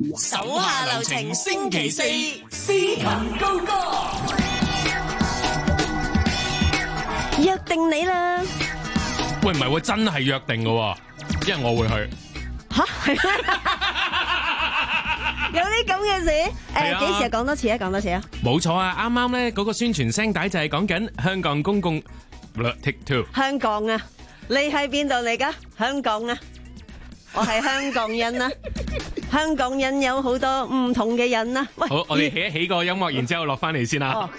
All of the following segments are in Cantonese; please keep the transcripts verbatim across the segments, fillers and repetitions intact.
手下留情，星期四司琴高歌， 約定你啦。 喂，唔係喎，真係約定嘅，因為我會去。 吓，係咩？有啲咁嘅事？誒，幾時啊？講多次啊！講多次啊！ 冇錯啊！啱啱咧嗰個宣傳聲帶就係講緊香港公共 Take Two。香港啊，你喺邊度嚟噶？香港啊，我係香港人啊。香港人有好多唔同嘅人啊。喂， 好，我哋起一起個音樂，然之後落翻嚟先啦。哦，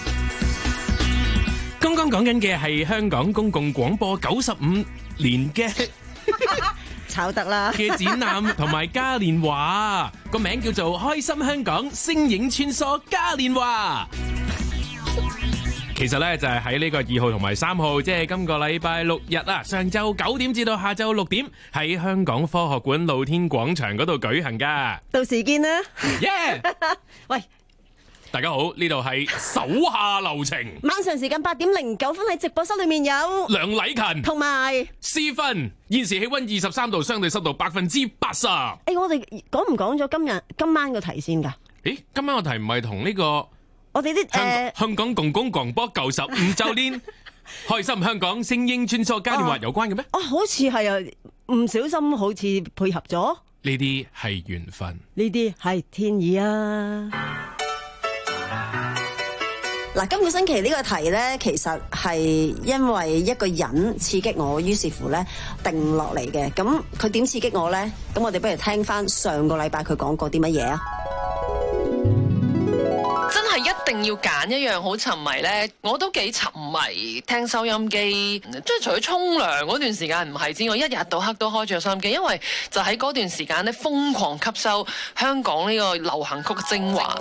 剛剛講緊嘅係香港公共廣播九十五年嘅炒得啦嘅展覽同埋嘉年華，個名叫做開心香港聲影穿梭嘉年華。其實咧就係喺呢個二號同埋三號，即係今個禮拜六日啊，上晝九點至到下晝六點，喺香港科學館露天廣場嗰度舉行噶。 到時見啦。 耶！ 喂， 大家好，呢度係手下留情。 晚上時間八點零九分喺直播室裏面有梁禮勤同埋思芬。現時氣溫二十三度，相對濕度百分之八十。誒， 我哋講唔講咗今日今晚個題先噶？ 誒，今晚個題唔係同呢個我哋啲誒香港公共廣播九十五周年開心香港聲音穿梭嘉年華有關嘅咩？ 哦，好似係啊，唔小心好似配合咗。 呢啲係緣分， 呢啲係天意啊！嗱，今個星期呢個題呢，其實係因為一個人刺激我，於是乎呢定落嚟嘅。咁佢點刺激我呢？咁我哋不如聽翻上個禮拜佢講過啲乜嘢啊？ 真係一定要揀一樣好沉迷呢，我都幾沉迷聽收音機，即係除咗沖涼嗰段時間唔係之外，一日到黑都開住收音機，因為就喺嗰段時間呢，瘋狂吸收香港呢個流行曲嘅精華。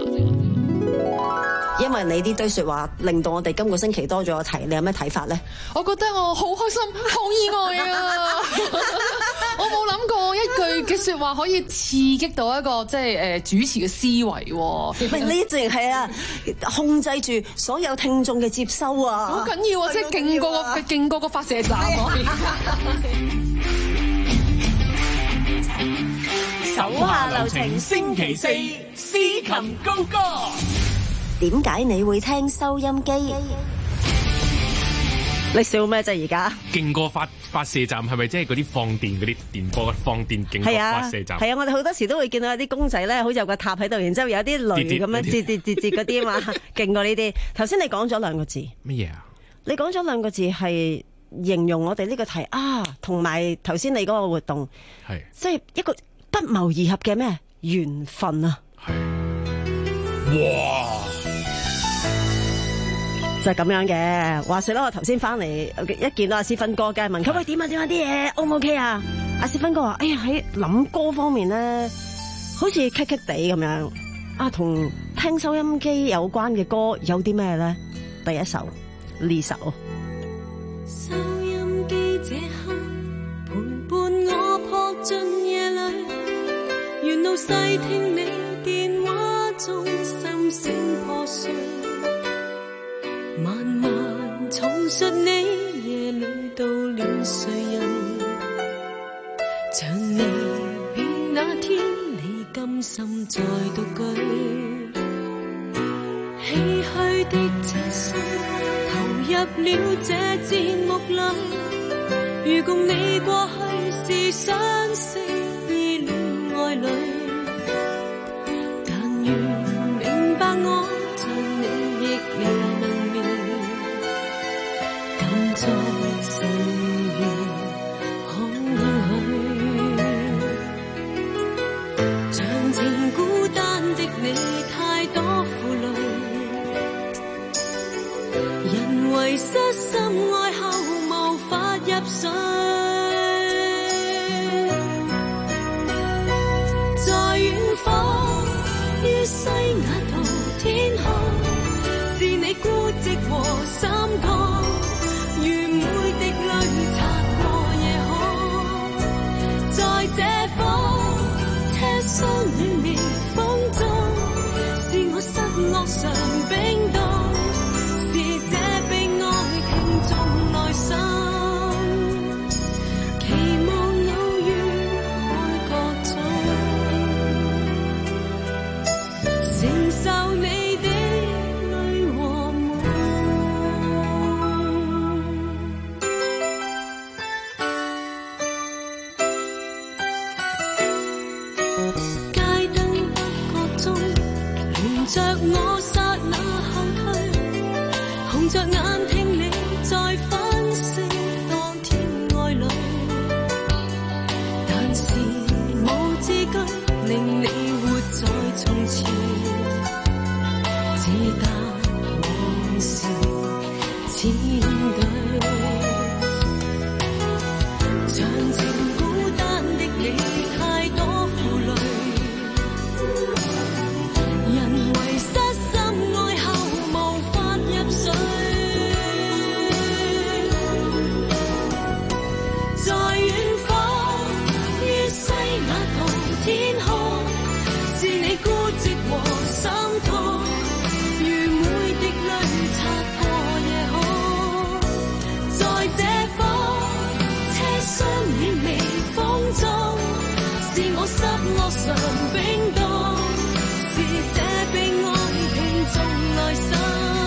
因為你呢堆說話令到我哋今個星期多咗個題，你有咩睇法呢？ 我覺得我好開心，好意外啊！我冇諗過一句嘅說話可以刺激到一個即係誒主持嘅思維。唔係呢，淨係啊控制住所有聽眾嘅接收啊！ 好緊要啊！即係勁過個勁過個發射站。 手下留情，星期四司琴高歌。 點解你會聽收音機？你笑咩啫？而家勁過發發射站係咪即係嗰啲放電嗰啲電波放電勁過發射站？ 係啊，我哋好多時都會見到有啲公仔咧，好似有個塔喺度，然之後有啲雷咁樣節節節節嗰啲啊嘛，勁過呢啲。頭先你講咗兩個字乜嘢啊？ 你講咗兩個字係形容我哋呢個題啊，同埋頭先你嗰個活動係即係一個不謀而合嘅咩緣分啊！係哇！ 就係咁樣嘅，話說啦，我頭先翻嚟一見到阿思芬哥嘅問佢喂點啊點啊啲嘢 O 唔 OK 啊？阿思芬哥話：哎呀喺諗歌方面咧，好似棘棘地咁樣啊，同聽收音機有關嘅歌有啲咩咧？第一首呢首。 收音機這刻陪伴我撲進夜裏，沿路細聽你電話中心聲破碎。慢慢重述你夜裏悼戀誰人，像離別那天你甘心再獨居，唏噓的這生投入了這節目裏，如共你過去是相識意戀愛侶，但願明白我像你亦未能在歲月空虛，長情孤單的你太多負累，人為失心愛後無法入睡，在遠方於西雅圖天空，是你孤寂和心痛。如每滴淚擦過夜空，在這方車廂裏面風中，是我失落常冰凍，是這被愛聽眾內心，期望偶遇海角中。 含着我剎那後退，紅着眼聽你在分析當天愛侶，但是無字句令你活在從前，只得往事千堆，像情孤單的你太多負累，人為失心愛後無法入睡，在遠方於西雅圖天空，是你孤寂和心痛，如每滴淚擦過夜空，在這方車廂暖微風中，是我失落常冰凍，是這被愛聽眾內心，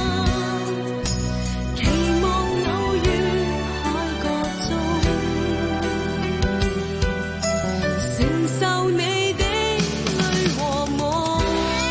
期望偶遇海角中，承受你的淚和夢。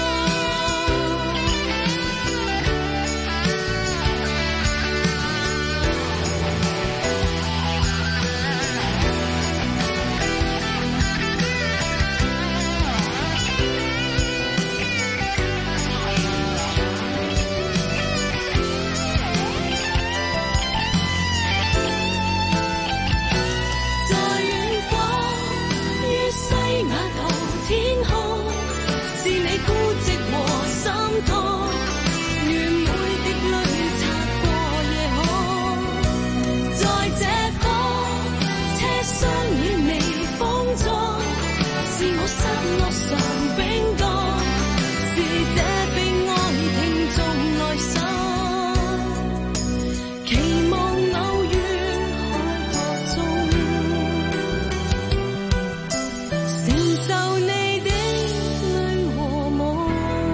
在遠方於西雅圖天空，是你孤寂和心痛，如每滴淚擦過夜空，在這方車廂暖微風中，是我失落常冰凍，是這被愛聽眾內心，期望偶遇海角中，承受你的淚和夢。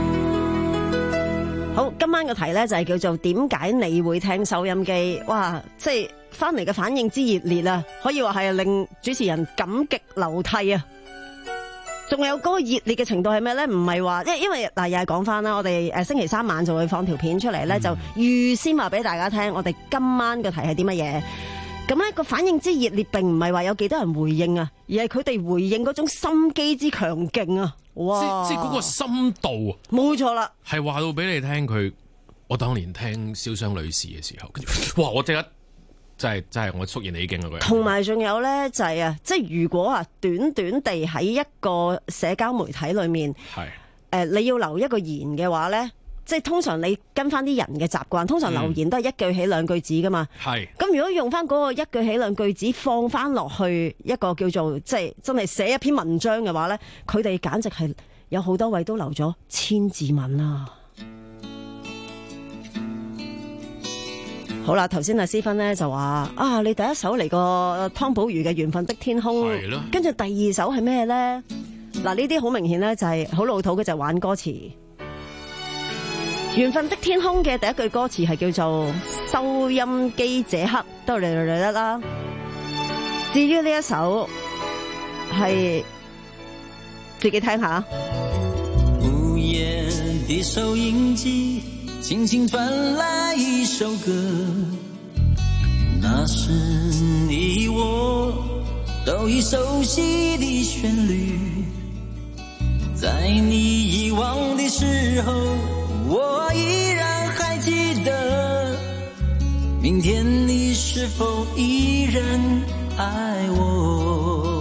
好，今晚嘅題咧就係叫做點解你會聽收音機？哇，即係翻嚟嘅反應之熱烈啊，可以話係令主持人感激流涕啊！仲有嗰個熱烈嘅程度係咩咧？唔係話，因因為嗱，又係講翻啦，我哋誒星期三晚就會放條片出嚟咧，就預先話俾大家聽，我哋今晚嘅題係啲乜嘢。咁咧個反應之熱烈，並唔係話有幾多人回應啊，而係佢哋回應嗰種心機之強勁啊！哇， 即即嗰個深度啊， 冇錯啦， 係話到俾你聽佢。我當年聽瀟湘女士嘅時候，跟住哇，我即刻真係真係我肅然起敬啊！嗰人同埋仲有咧就係啊，即係如果啊短短地喺一個社交媒體裏面， 係誒你要留一個言嘅話咧，即係通常你跟翻啲人嘅習慣，通常留言都係一句起兩句止噶嘛。 係咁如果用翻嗰個一句起兩句止放翻落去一個叫做即係真係寫一篇文章嘅話咧，佢哋簡直係有好多位都留咗千字文啊！好啦，頭先阿思芬咧就話啊，你第一首嚟個湯寶如嘅《緣分的天空》， 係咯， 跟住第二首係咩咧？嗱，呢啲好明顯咧就係好老土嘅，就係玩歌詞。《緣分的天空》嘅第一句歌詞係叫做收音機這刻都嚟嚟嚟啦。至於呢一首係自己聽下。 午夜的收音機輕輕傳來一首歌，那是你我都已熟悉的旋律，在你遺忘的時候，我依然還記得，明天你是否依然愛我？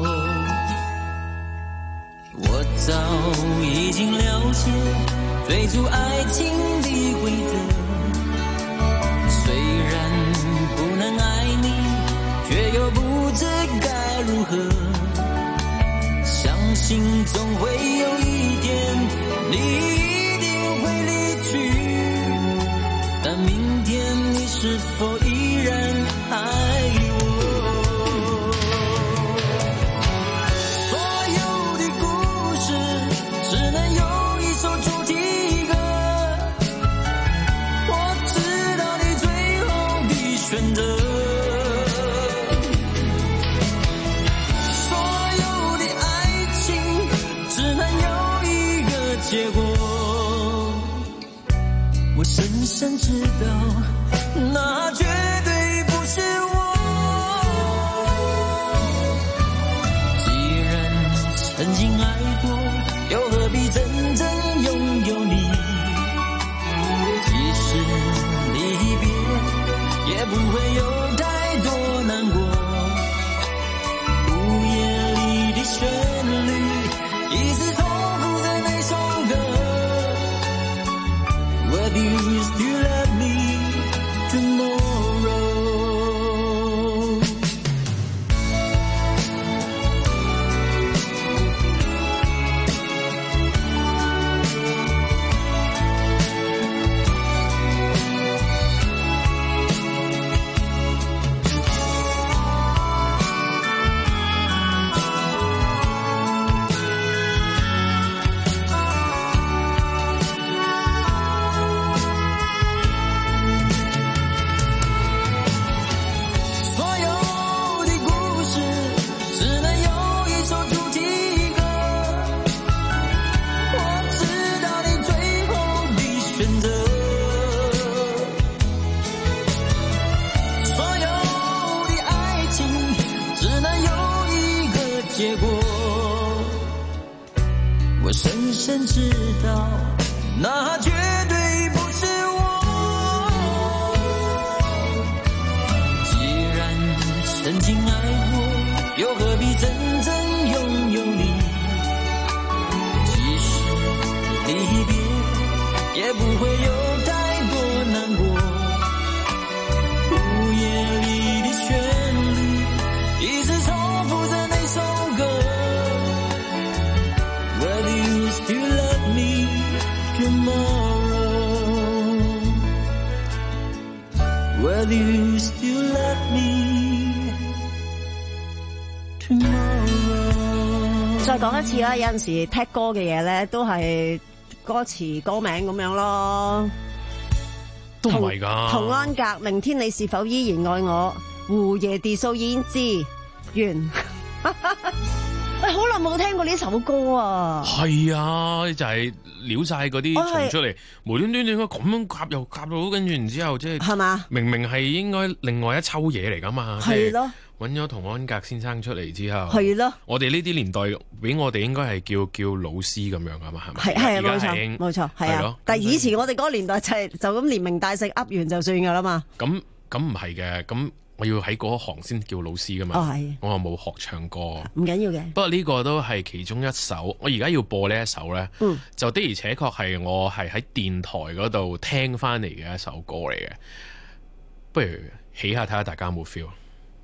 我早已經了解追逐愛情的規則，雖然不能愛你，卻又不知該如何，相信總會有一天你一定會離去，但明天你是否依然愛我？選擇，所有的愛情只能有一個結果。 深知道，那绝对不是我。既然曾经爱过，又何必真正拥有你？即使离别，也不会有太多难过。午夜里的旋律，一直重复着那首歌。Whether you still love me tomorrow。深深知道，那绝对不是我。既然曾经爱过，又何必真正拥有你？即使离别，也不会有太多难过。午夜里的旋律，一直重复着那首歌。Whether you still love me tomorrow, whether you still love me tomorrow。 再講一次啦，有陣時踢歌嘅嘢咧，都係歌詞歌名咁樣咯。 都唔係㗎。童安格，明天你是否依然愛我？胡夜蝶素胭脂完。喂，好耐冇聽過呢首歌啊！ 係啊，就係撩晒嗰啲蟲出嚟，無端端點解咁樣夾又夾到，跟住然之後即係係嘛？明明係應該另外一抽嘢嚟噶嘛？係咯，揾咗童安格先生出嚟之後，係咯。我哋呢啲年代俾我哋應該係叫叫老師咁樣噶嘛？係咪？係係冇錯冇錯係啊！但係以前我哋嗰個年代就係就咁連名帶姓噏完就算噶啦嘛。咁咁唔係嘅咁。我要喺嗰行先叫老師噶嘛，哦、我又冇學唱歌，唔緊要嘅。不過呢個都係其中一首，我而家要播呢一首咧，嗯、就的而且確係我係喺電台嗰度聽翻嚟嘅一首歌嚟嘅。不如起下睇下大家有冇 feel，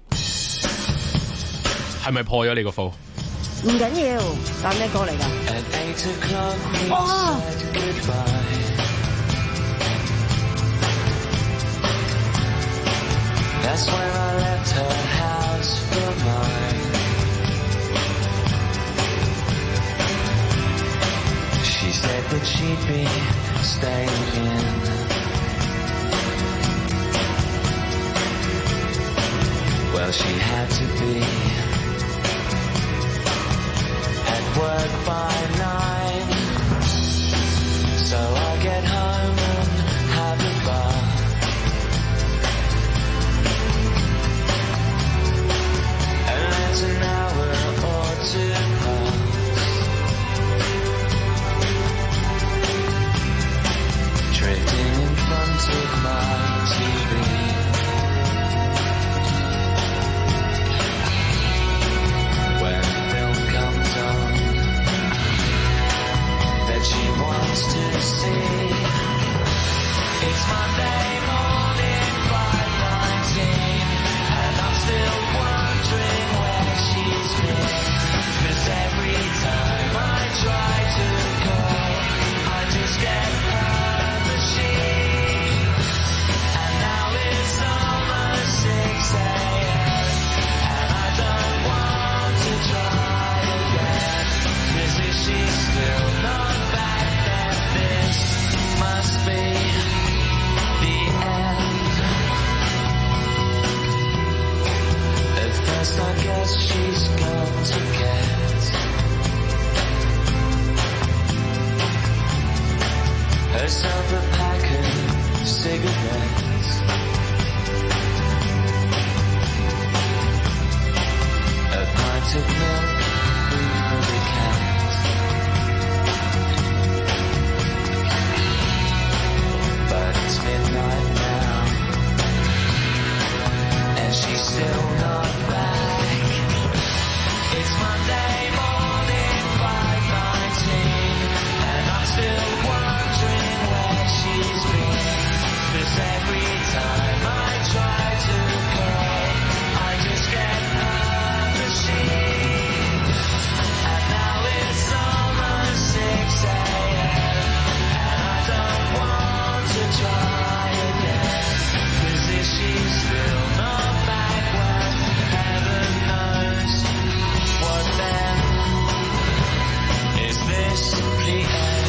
係咪破咗你個 flow？ 唔緊要，揀咩歌嚟㗎？哇！That's when I left her house for mine. She said that she'd be staying in. Well, she had to be at work by nine. So I get home and have a bath. An hour or two pass, drifting in front of my T V. cigarettes. A pint of milk for the cat. But it's midnight now, and she's still not back. It's Monday morning, five nineteen, and I'm still wondering where she's been. 'Cause every time I try to call, I just get her machine. And now it's almost six a.m. and I don't want to try again. 'Cause if she's still not back, well, heaven knows what then. Is this the end?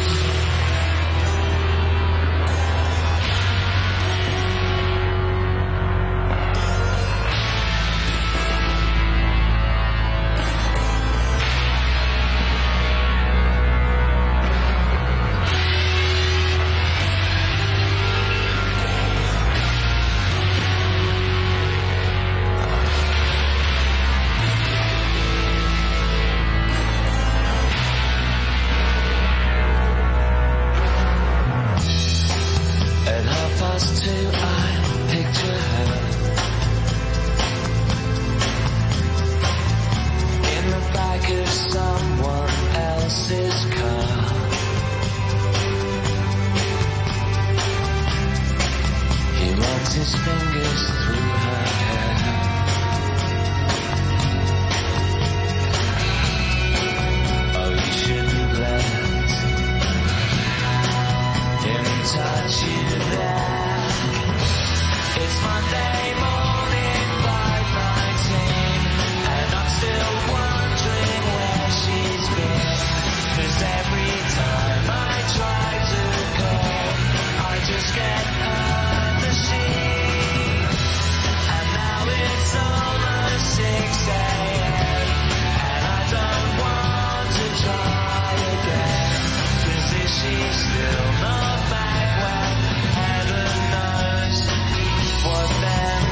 At half past two, I picture her in the back of someone else's car. He runs his fingers through her hair. Oh, you shouldn't let him touch you there. It's Monday morning, five nineteen, and I'm still wondering where she's been. 'Cause every time I try to call, I just get her machine. And now it's almost six a.m. and I don't want to try again. 'Cause if she's still not back, well, heaven knows what then.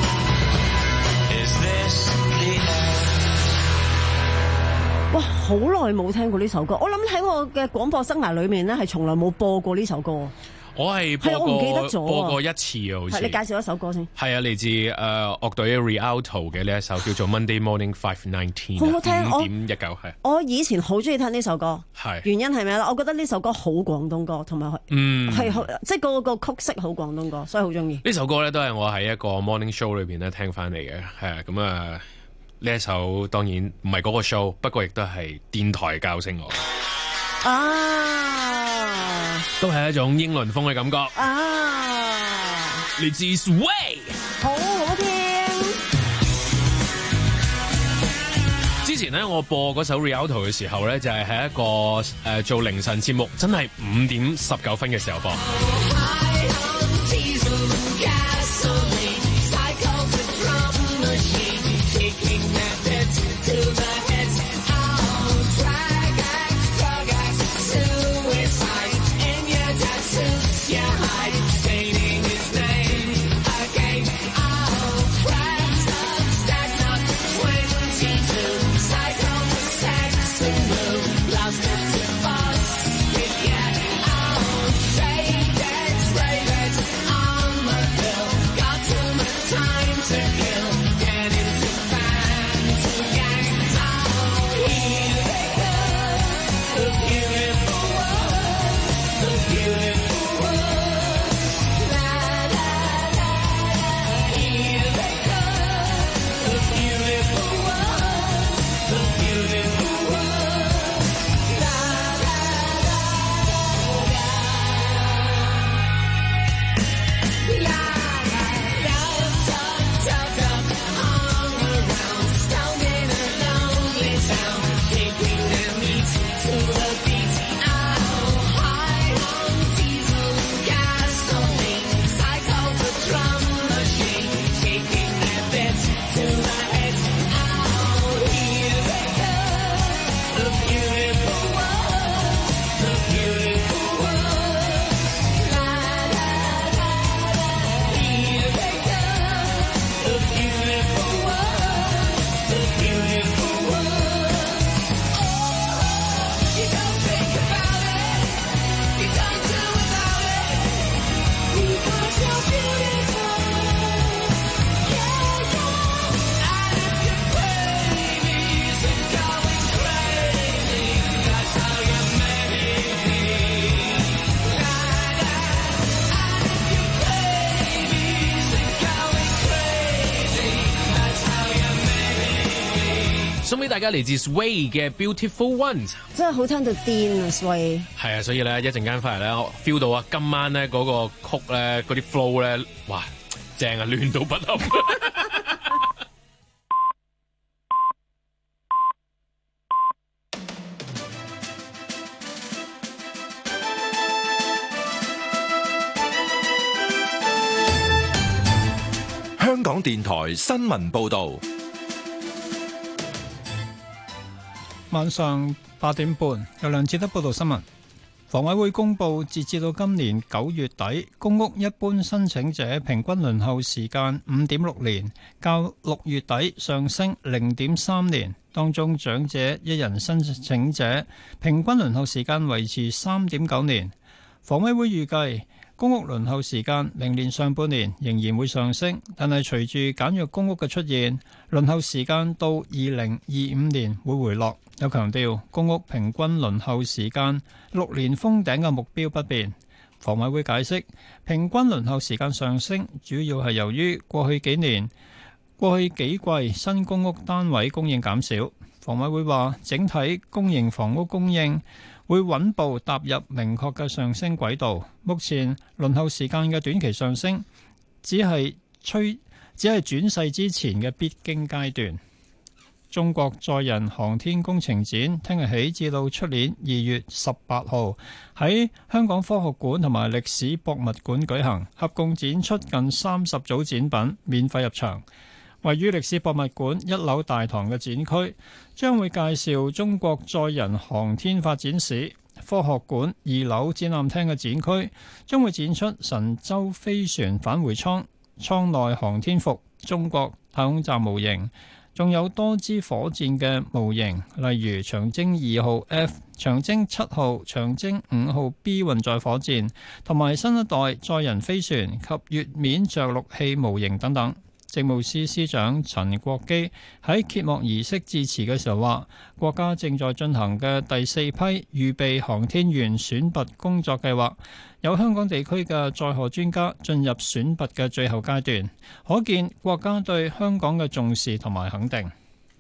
Is this the end? 哇，好耐冇聽過呢首歌，我諗喺我嘅廣播生涯裏面咧，係從來冇播過呢首歌。 我係播係我唔記得過咗啊播過一次啊，好似。 係你介紹一首歌先。 係啊，嚟自誒、呃、樂隊 Rialto 嘅呢一首叫做 Monday Morning Five Nineteen， 好好聽五點一九係。 我以前好中意聽呢首歌， 係原因係咩咧？我覺得呢首歌好廣東歌，同埋嗯係好即係個個曲式好廣東歌，所以好中意。 呢首歌咧都係我喺一個 morning show 裏邊咧聽翻嚟嘅，係啊咁啊呢一首當然唔係嗰個 show，不過亦都係電台教識我， 啊都係一種英倫風嘅感覺。 啊， 嚟自 Sway， 好好聽。 之前咧我播嗰首 Rialto 嘅時候咧，就係、是、喺一個誒、呃、做凌晨節目，真係五點十九分嘅時候播。 送俾大家嚟自 Sway 嘅 Beautiful Ones， 真係好聽到癲啊 Sway。 係啊，所以咧一陣間翻嚟咧，我 feel 到啊，今晚咧嗰個曲咧嗰啲 flow 咧，哇，正啊，亂到不堪。 香港電台新聞報道。 晚上八點半，有梁志德報道新聞。房委會公布，截至到今年九月底，公屋一般申請者平均輪候時間五點六年，較六月底上升零點三年。當中長者一人申請者平均輪候時間維持三點九年。房委會預計公屋輪候時間明年上半年仍然會上升，但係隨住簡約公屋嘅出現，輪候時間到二零二五年會回落。有強調公屋平均輪候時間六年封頂嘅目標不變。房委會解釋，平均輪候時間上升主要係由於過去幾年、過去幾季新公屋單位供應減少。房委會話，整體公營房屋供應會穩步踏入明確嘅上升軌道。目前輪候時間嘅短期上升只係趨只係轉世之前嘅必經階段。中國載人航天工程展聽日起至到出年二月十八號喺香港科學館同埋歷史博物館舉行，合共展出近三十組展品，免費入場。位於歷史博物館一樓大堂嘅展區將會介紹中國載人航天發展史。科學館二樓展覽廳嘅展區將會展出神舟飛船返回艙、艙內航天服、中國太空站模型。仲有多支火箭嘅模型，例如長征二號 F、長征七號、長征五號 B 運載火箭，同埋新一代載人飛船及月面着陸器模型等等。政務司司長陳國基喺揭幕儀式致辭嘅時候話，國家正在進行嘅第四批預備航天員選拔工作計劃，有香港地區嘅載荷專家進入選拔嘅最後階段，可見國家對香港嘅重視同埋肯定。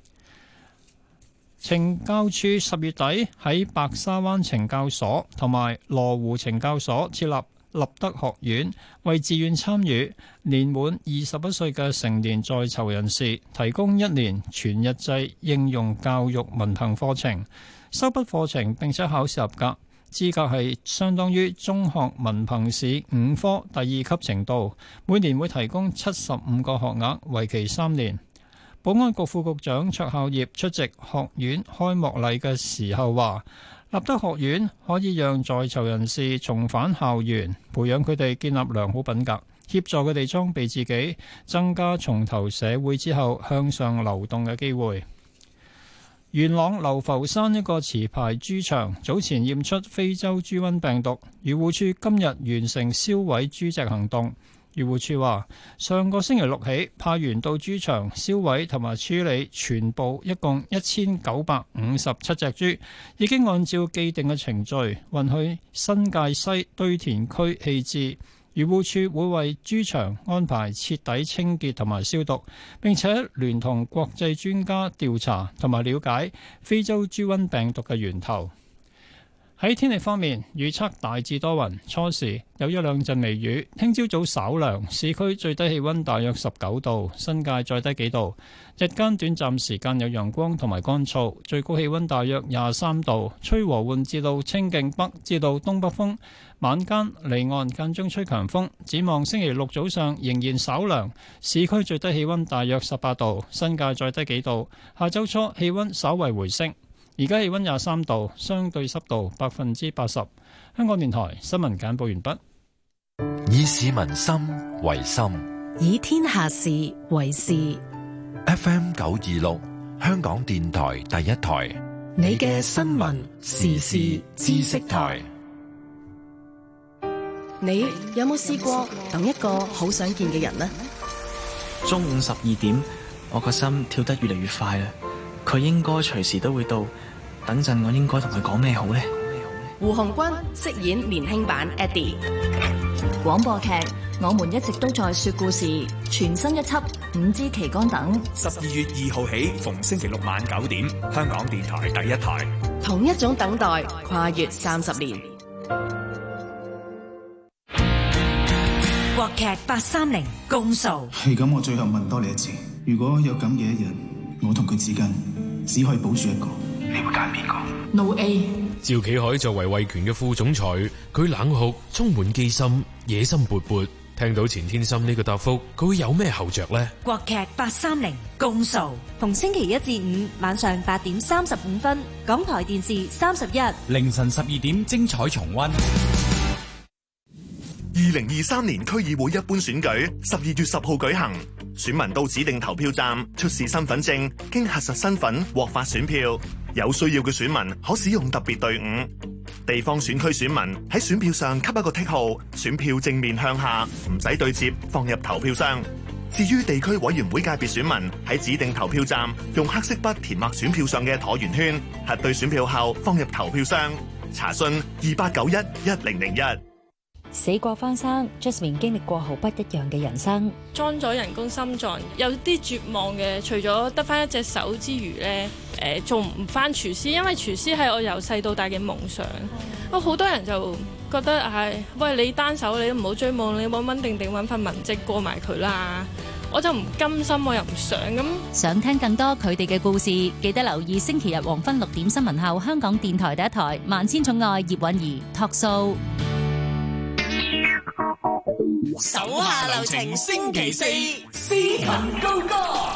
懲教處十月底喺白沙灣懲教所同埋羅湖懲教所設立立德學院，為自願參與年滿二十一歲嘅成年在囚人士提供一年全日制應用教育文憑課程，修畢課程並且考試合格，資格係相當於中學文憑試五科第二級程度，每年會提供七十五個學額，為期三年。保安局副局長卓孝業出席學院開幕禮嘅時候話，立德學院可以讓在囚人士重返校園，培養佢哋建立良好品格，協助佢哋裝備自己，增加重投社會之後向上流動嘅機會。元朗流浮山一個持牌豬場早前驗出非洲豬瘟病毒，漁護署今日完成銷毀豬隻行動。漁護署話，上個星期六起派員到豬場銷毀同埋處理全部一共一千九百五十七隻豬，已經按照既定嘅程序運去新界西堆填區棄置。漁護署會為豬場安排徹底清潔同埋消毒，並且聯同國際專家調查同埋了解非洲豬瘟病毒嘅源頭。喺天氣方面，預測大致多雲，初時有一兩陣微雨。聽朝早稍涼，市區最低氣溫大約十九度，新界再低幾度。日間短暫時間有陽光同埋乾燥，最高氣溫大約廿三度，吹和緩至到清勁北至到東北風。晚間離岸間中吹強風。展望星期六早上仍然稍涼，市區最低氣溫大約十八度，新界再低幾度。下周初氣溫稍為回升。而家氣溫廿三度，相對濕度百分之八十。香港電台新聞簡報完畢。 以市民心為心， 以天下事為事。 F M 九二六，香港電台第一台， 你嘅新聞時事知識台。你有冇試過等一個好想見嘅人呢？ 中午十二點，我個心跳得越嚟越快啦。佢應該隨時都會到，等陣我應該同佢講咩好呢？ 胡鴻鈞飾演年輕版 Eddie。廣播劇《我們一直都在說故事》全新一輯《五支旗杆》等， 十二月二號起，逢星期六晚九點，香港電台第一台。 同一種等待，跨越三十年。 國劇八三零公訴。 係咁，我最後問多你一次，如果有咁嘅一日，我同佢之間只可以保住一個，你會揀邊個 ？No A。 趙啟海作為惠權嘅副總裁，佢冷酷、充滿機心、野心勃勃。聽到錢天心呢個答覆，佢會有咩後着呢？ 國劇八三零公訴，逢星期一至五晚上八點三十五分，港台電視三十一， 凌晨十二點精彩重溫。 二零二三年區議會一般選舉十二月十號舉行，選民到指定投票站出示身份證，經核實身份獲發選票。有需要嘅選民可使用特別隊伍。地方選區選民喺選票上給一個剔號，選票正面向下，唔使對接，放入投票箱。至於地區委員會界別選民喺指定投票站用黑色筆填畫選票上嘅橢圓圈，核對選票後放入投票箱。查詢二八九一一零零一。 死過翻生 ，Jasmine 經歷過好不一樣嘅人生。 裝咗人工心臟，有啲絕望嘅。除咗得翻一隻手之餘咧，誒、呃，做唔翻廚師，因為廚師係我由細到大嘅夢想。我好多人就覺得，唉，喂，你單手你都唔好追夢，你穩穩定定揾份文職過埋佢啦。我就唔甘心，我又唔想咁。 想聽更多佢哋嘅故事，記得留意星期日黃昏六點新聞後，香港電台第一台《萬千寵愛葉韻儀》Talk Show。 手下留情，星期四司琴高歌。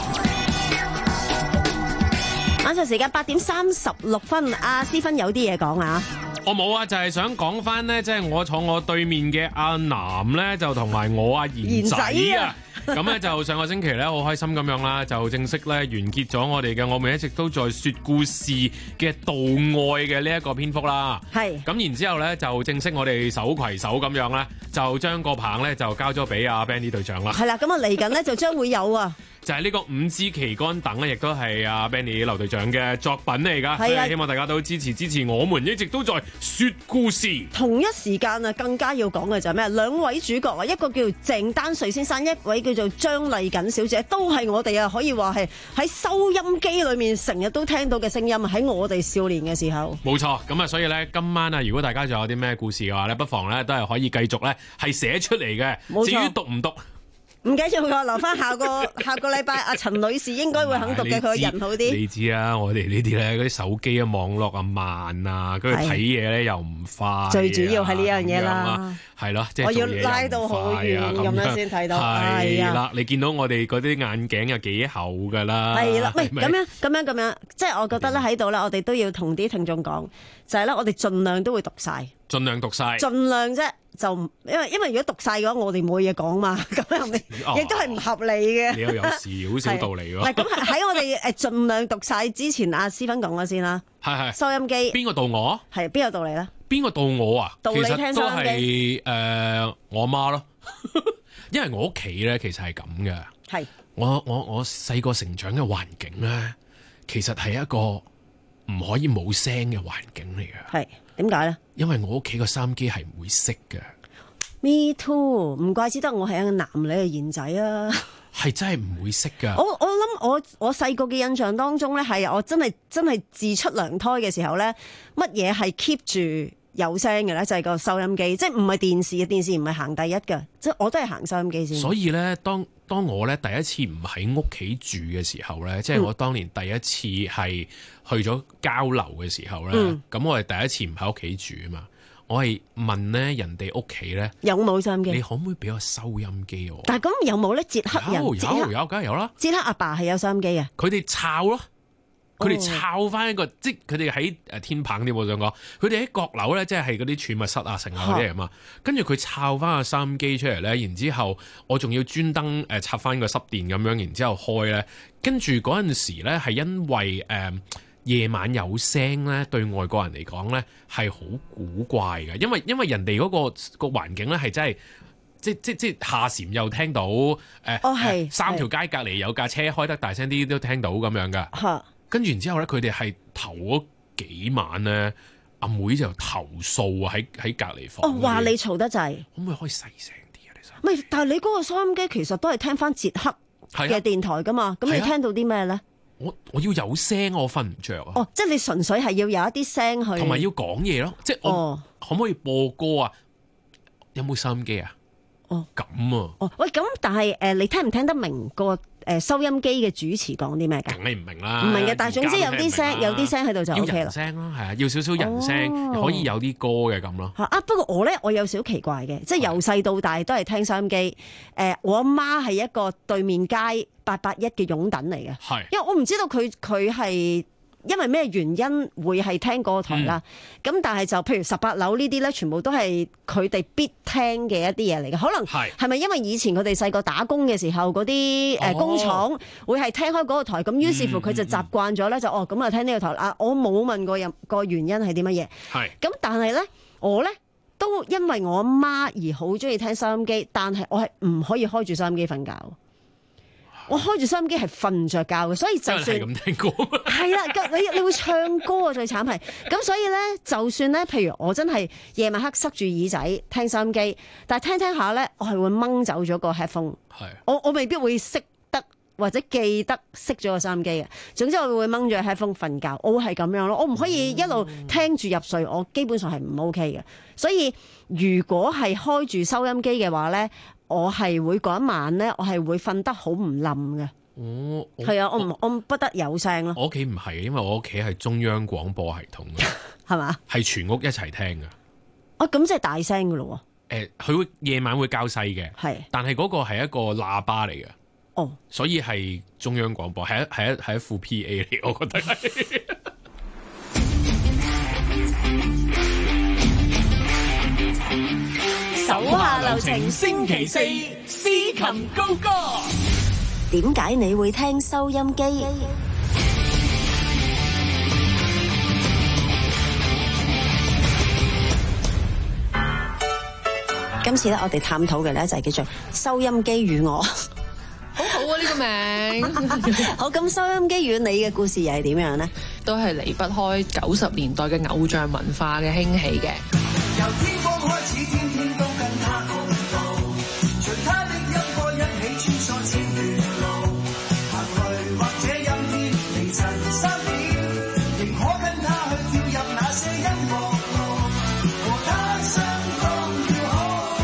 晚上時間八點三十六分，阿思芬有啲嘢講啊。 我冇啊，就係、是、想講翻呢，即、就、係、是、我坐我對面嘅阿南呢，就同埋我阿賢仔啊。咁咧就上個星期咧好開心咁樣啦，就正式咧完結咗我哋嘅我們一直都在說故事嘅道愛嘅呢一個篇幅啦。係。咁然之後咧就正式我哋手攜手咁樣咧，就將個棒咧就交咗俾阿 Benny 隊長啦。係啦，咁啊嚟緊咧就將會有啊。就係呢個五支旗杆等咧，亦都係阿 Benny 劉隊長嘅作品嚟㗎，所以希望大家都支持支持，我們一直都在說故事。同一時間啊，更加要講嘅就係咩？兩位主角啊，一個叫鄭丹瑞先生，一位叫做張麗瑾小姐，都係我哋啊可以話係喺收音機裏面成日都聽到嘅聲音，喺我哋少年嘅時候。冇錯，咁啊，所以咧今晚啊，如果大家仲有啲咩故事嘅話咧，不妨咧都係可以繼續咧係寫出嚟嘅。冇錯。至於讀唔讀？唔緊要㗎，留翻下個下個禮拜，阿陳女士應該會肯讀嘅，佢個人好啲。你知啊，我哋呢啲咧，嗰啲手機啊、網絡啊慢啊，佢睇嘢咧又唔快。最主要係呢樣嘢啦，係咯，即係做嘢又唔快啊。我要拉到好遠咁樣先睇到。係啦，你見到我哋嗰啲眼鏡有幾厚㗎啦。係啦，喂，咁樣咁樣咁樣，即係我覺得咧喺度咧，我哋都要同啲聽眾講，就係咧，我哋盡量都會讀晒。盡量讀晒。盡量啫。就因為因為如果讀晒嘅話，我哋冇嘢講嘛，咁樣亦都係唔合理嘅。你又有少少道理喎。咁喺我哋誒盡量讀晒之前，阿思芬講咗先啦。係係。收音機。邊個到我？係邊個到你咧？邊個到我啊？到你聽收音機。其實都係誒我媽咯，因為我屋企咧其實係咁嘅。係。我我我細個成長嘅環境咧，其實係一個唔可以冇聲嘅環境嚟嘅。係。點解咧？因為我屋企個收音機係唔會熄嘅。Me too，唔怪之得我係一個男女嘅賢仔啊！係真係唔會熄噶。我我諗我我細個嘅印象當中咧，係我真係真係自出娘胎嘅時候咧，乜嘢係 keep 住有聲嘅咧？就係個收音機，即係唔係電視嘅，電視唔係行第一㗎，即係我都係行收音機先。所以咧，當當我咧第一次唔喺屋企住嘅時候咧，即係我當年第一次係去咗交流嘅時候咧，咁、嗯、我係第一次唔喺屋企住啊嘛，我係問咧人哋屋企咧有冇收音機，你可唔可以俾我收音機我？但係咁有冇咧？捷克人有有有，梗係有啦。捷克阿爸係有收音機啊，佢哋抄咯。佢哋抄翻一個，即係佢哋喺誒天棚啲，我想講，佢哋喺閣樓咧，即係係嗰啲儲物室啊，成啊嗰啲嚟嘛。跟住佢抄翻個收音機出嚟咧，然之後我仲要專登誒插翻個濕電咁樣，然之後開咧。跟住嗰陣時咧，係因為誒、呃、夜晚有聲咧，對外國人嚟講咧係好古怪嘅，因為因為人哋嗰、嗰個、嗰個環境咧係真係。即即即下潛又聽到誒、呃哦呃、三條街隔離有架車開得大聲啲都聽到咁樣噶。跟住然之後咧，佢哋係頭嗰幾晚咧， 阿妹就投訴啊，喺喺隔離房。 哦，話你嘈得滯， 可唔可以開細聲啲啊？ 唔係，但係你嗰個收音機其實都係聽翻捷克嘅電台噶嘛，咁、啊、你聽到啲咩咧？ 我我要有聲，我瞓唔着啊！ 哦，即係你純粹係要有一啲聲去， 同埋要講嘢咯，即係我、哦、可唔可以播歌啊？有冇收音機啊？ 哦， 咁啊！ 哦，喂，咁但係誒、呃，你聽唔聽得明個誒收音機嘅主持講啲咩㗎？ 梗係唔明啦， 唔明嘅，但係總之有啲聲，有啲聲喺度就 O K 啦。 要人聲咯，係啊，要少少人聲，哦、可以有啲歌嘅咁咯。 啊，不過我咧，我有少奇怪嘅，即係由細到大都係聽收音機。誒、呃，我阿媽係一個對面街八八一嘅擁躉嚟嘅，係，因為我唔知道佢佢係。因為咩原因會係聽嗰個台啦？咁、嗯、但係就譬如十八樓呢啲咧，全部都係佢哋必聽嘅一啲嘢嚟嘅。可能係咪因為以前佢哋細個打工嘅時候，嗰啲誒工廠會係聽開嗰個台，咁、哦、於是乎佢就習慣咗咧，就哦咁啊聽呢個台啊。我冇問過任個原因係啲乜嘢。係咁，但係咧我咧都因為我阿媽而好中意聽收音機，但係我係唔可以開住收音機瞓覺。我開住收音機係瞓唔着覺嘅，所以就算係咁聽歌，係啦，你你會唱歌啊，最慘係咁，所以咧，就算咧，譬如我真係夜晚黑塞住耳仔聽收音機，但係聽聽下咧，我係會掹走咗個 headphone， 係，我我未必會識得或者記得熄咗個收音機嘅，總之我會掹咗 headphone 瞓覺，我會係咁樣咯，我唔可以一路聽住入睡，我基本上係唔 OK 嘅，所以如果係開住收音機嘅話咧。我係會嗰一晚咧，我係會瞓得好唔冧嘅。哦，係啊，我唔我不得有聲咯。 我屋企唔係，因為我屋企係中央廣播系統嘅，係嘛？係全屋一齊聽嘅。 哦，咁即係大聲噶咯？ 誒，佢會夜晚會較細嘅，係，但係嗰個係一個喇叭嚟嘅。哦，所以係中央廣播，係一係一係一副 P A 嚟，我覺得係。 手下留情，星期四司琴高歌。 點解你會聽收音機？今次咧，我哋探討嘅咧就係叫做收音機與我。 好好啊，呢個名。 好，咁收音機與你嘅故事又係點樣呢？ 都係離不開九十年代嘅偶像文化嘅興起嘅。由天光開始，天天都跟他共度，隨他的音波一起穿梭千段路，行去或者陰天凌晨三點，仍可跟他去跳入那些音樂路，和他相當要好。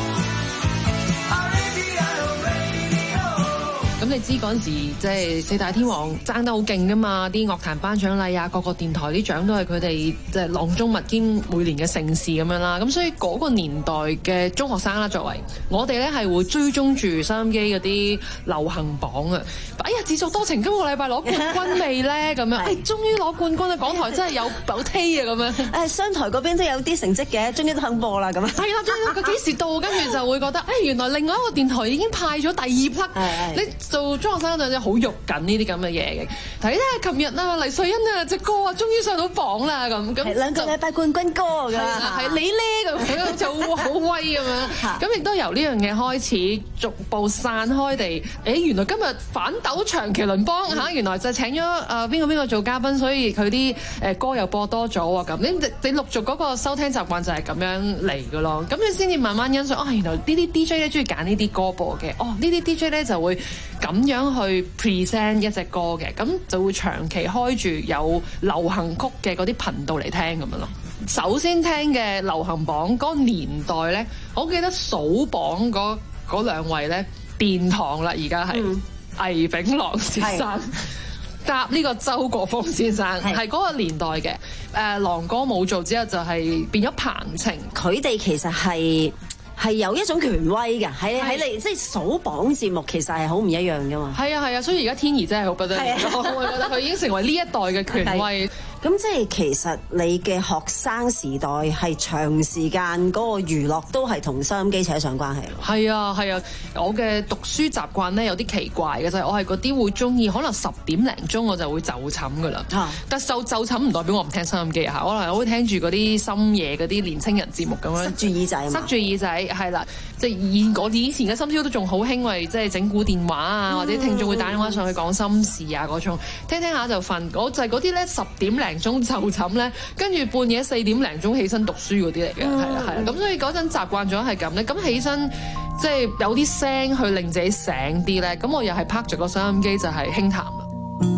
咁你知嗰陣時即係四大天王爭得好勁噶嘛，啲樂壇頒獎禮啊，各個電台啲獎都係佢哋即係囊中物兼每年嘅盛事咁樣啦。咁所以嗰個年代嘅中學生啦，作為我哋咧係會追蹤住收音機嗰啲流行榜啊。哎呀，自作多情今個禮拜攞冠軍未咧？咁樣，哎，終於攞冠軍啦！港台真係有有 T 啊咁樣。誒，商台嗰邊都有啲成績嘅，終於都肯播啦咁樣。係啦，終於佢幾時到？跟住就會覺得，誒、哎，原來另外一個電台已經派咗第二批。你做中學生嗰陣好肉緊呢啲咁嘅嘢嘅。睇下琴日啊，黎瑞恩啊隻歌啊，終於上到榜啦咁。咁兩個禮拜冠軍歌㗎。係你咧咁樣就好威咁樣。咁亦都由呢樣嘢開始，逐步散開地。誒、哎，原來今日反斗長期輪幫嚇，原來就請咗誒邊個邊個做嘉賓，所以佢啲誒歌又播多咗啊咁。你你陸續嗰個收聽習慣就係咁樣嚟㗎咯。咁你先至慢慢欣賞，哦，原來呢啲 D J 咧中意揀呢啲歌播嘅。哦，呢啲 D J 咧就會咁樣去 present 一隻歌嘅，咁就會長期開住有流行曲嘅嗰啲頻道嚟聽咁樣咯。首先聽嘅流行榜嗰個年代咧，我記得數榜嗰嗰兩位咧，殿堂啦，而家係。嗯魏炳郎先生搭呢個周國峰先生，係嗰個年代嘅。誒、呃，郎哥冇做之後就係變咗彭程，佢哋其實係係有一種權威嘅，喺喺你即係數榜節目，其實係好唔一樣噶嘛。係啊係啊，所以而家天怡真係好不得了，我覺得佢已經成為呢一代嘅權威。咁即係其實你嘅學生時代係長時間嗰個娛樂都係同收音機扯上關係咯。係啊係啊，我嘅讀書習慣咧有啲奇怪嘅就係、是、我係嗰啲會中意可能十點零鐘我就會就寢噶啦。啊、但就就寢唔代表我唔聽收音機嚇，可能我會聽住嗰啲深夜嗰啲年青人節目咁樣。塞住耳仔。塞住耳仔係啦，即係以我以前嘅深宵都仲好興為即係整蠱電話啊，嗯、或者聽眾會打電話上去講心事啊嗰種，聽聽下就瞓。我就係嗰啲咧十點零零鐘就寢咧，跟住半夜四點零鐘起身讀書嗰啲嚟嘅，係啊係啊。咁所以嗰陣習慣咗係咁咧，咁起身即係有啲聲去令自己醒啲咧，咁我又係拍着個收音機就係輕談啦。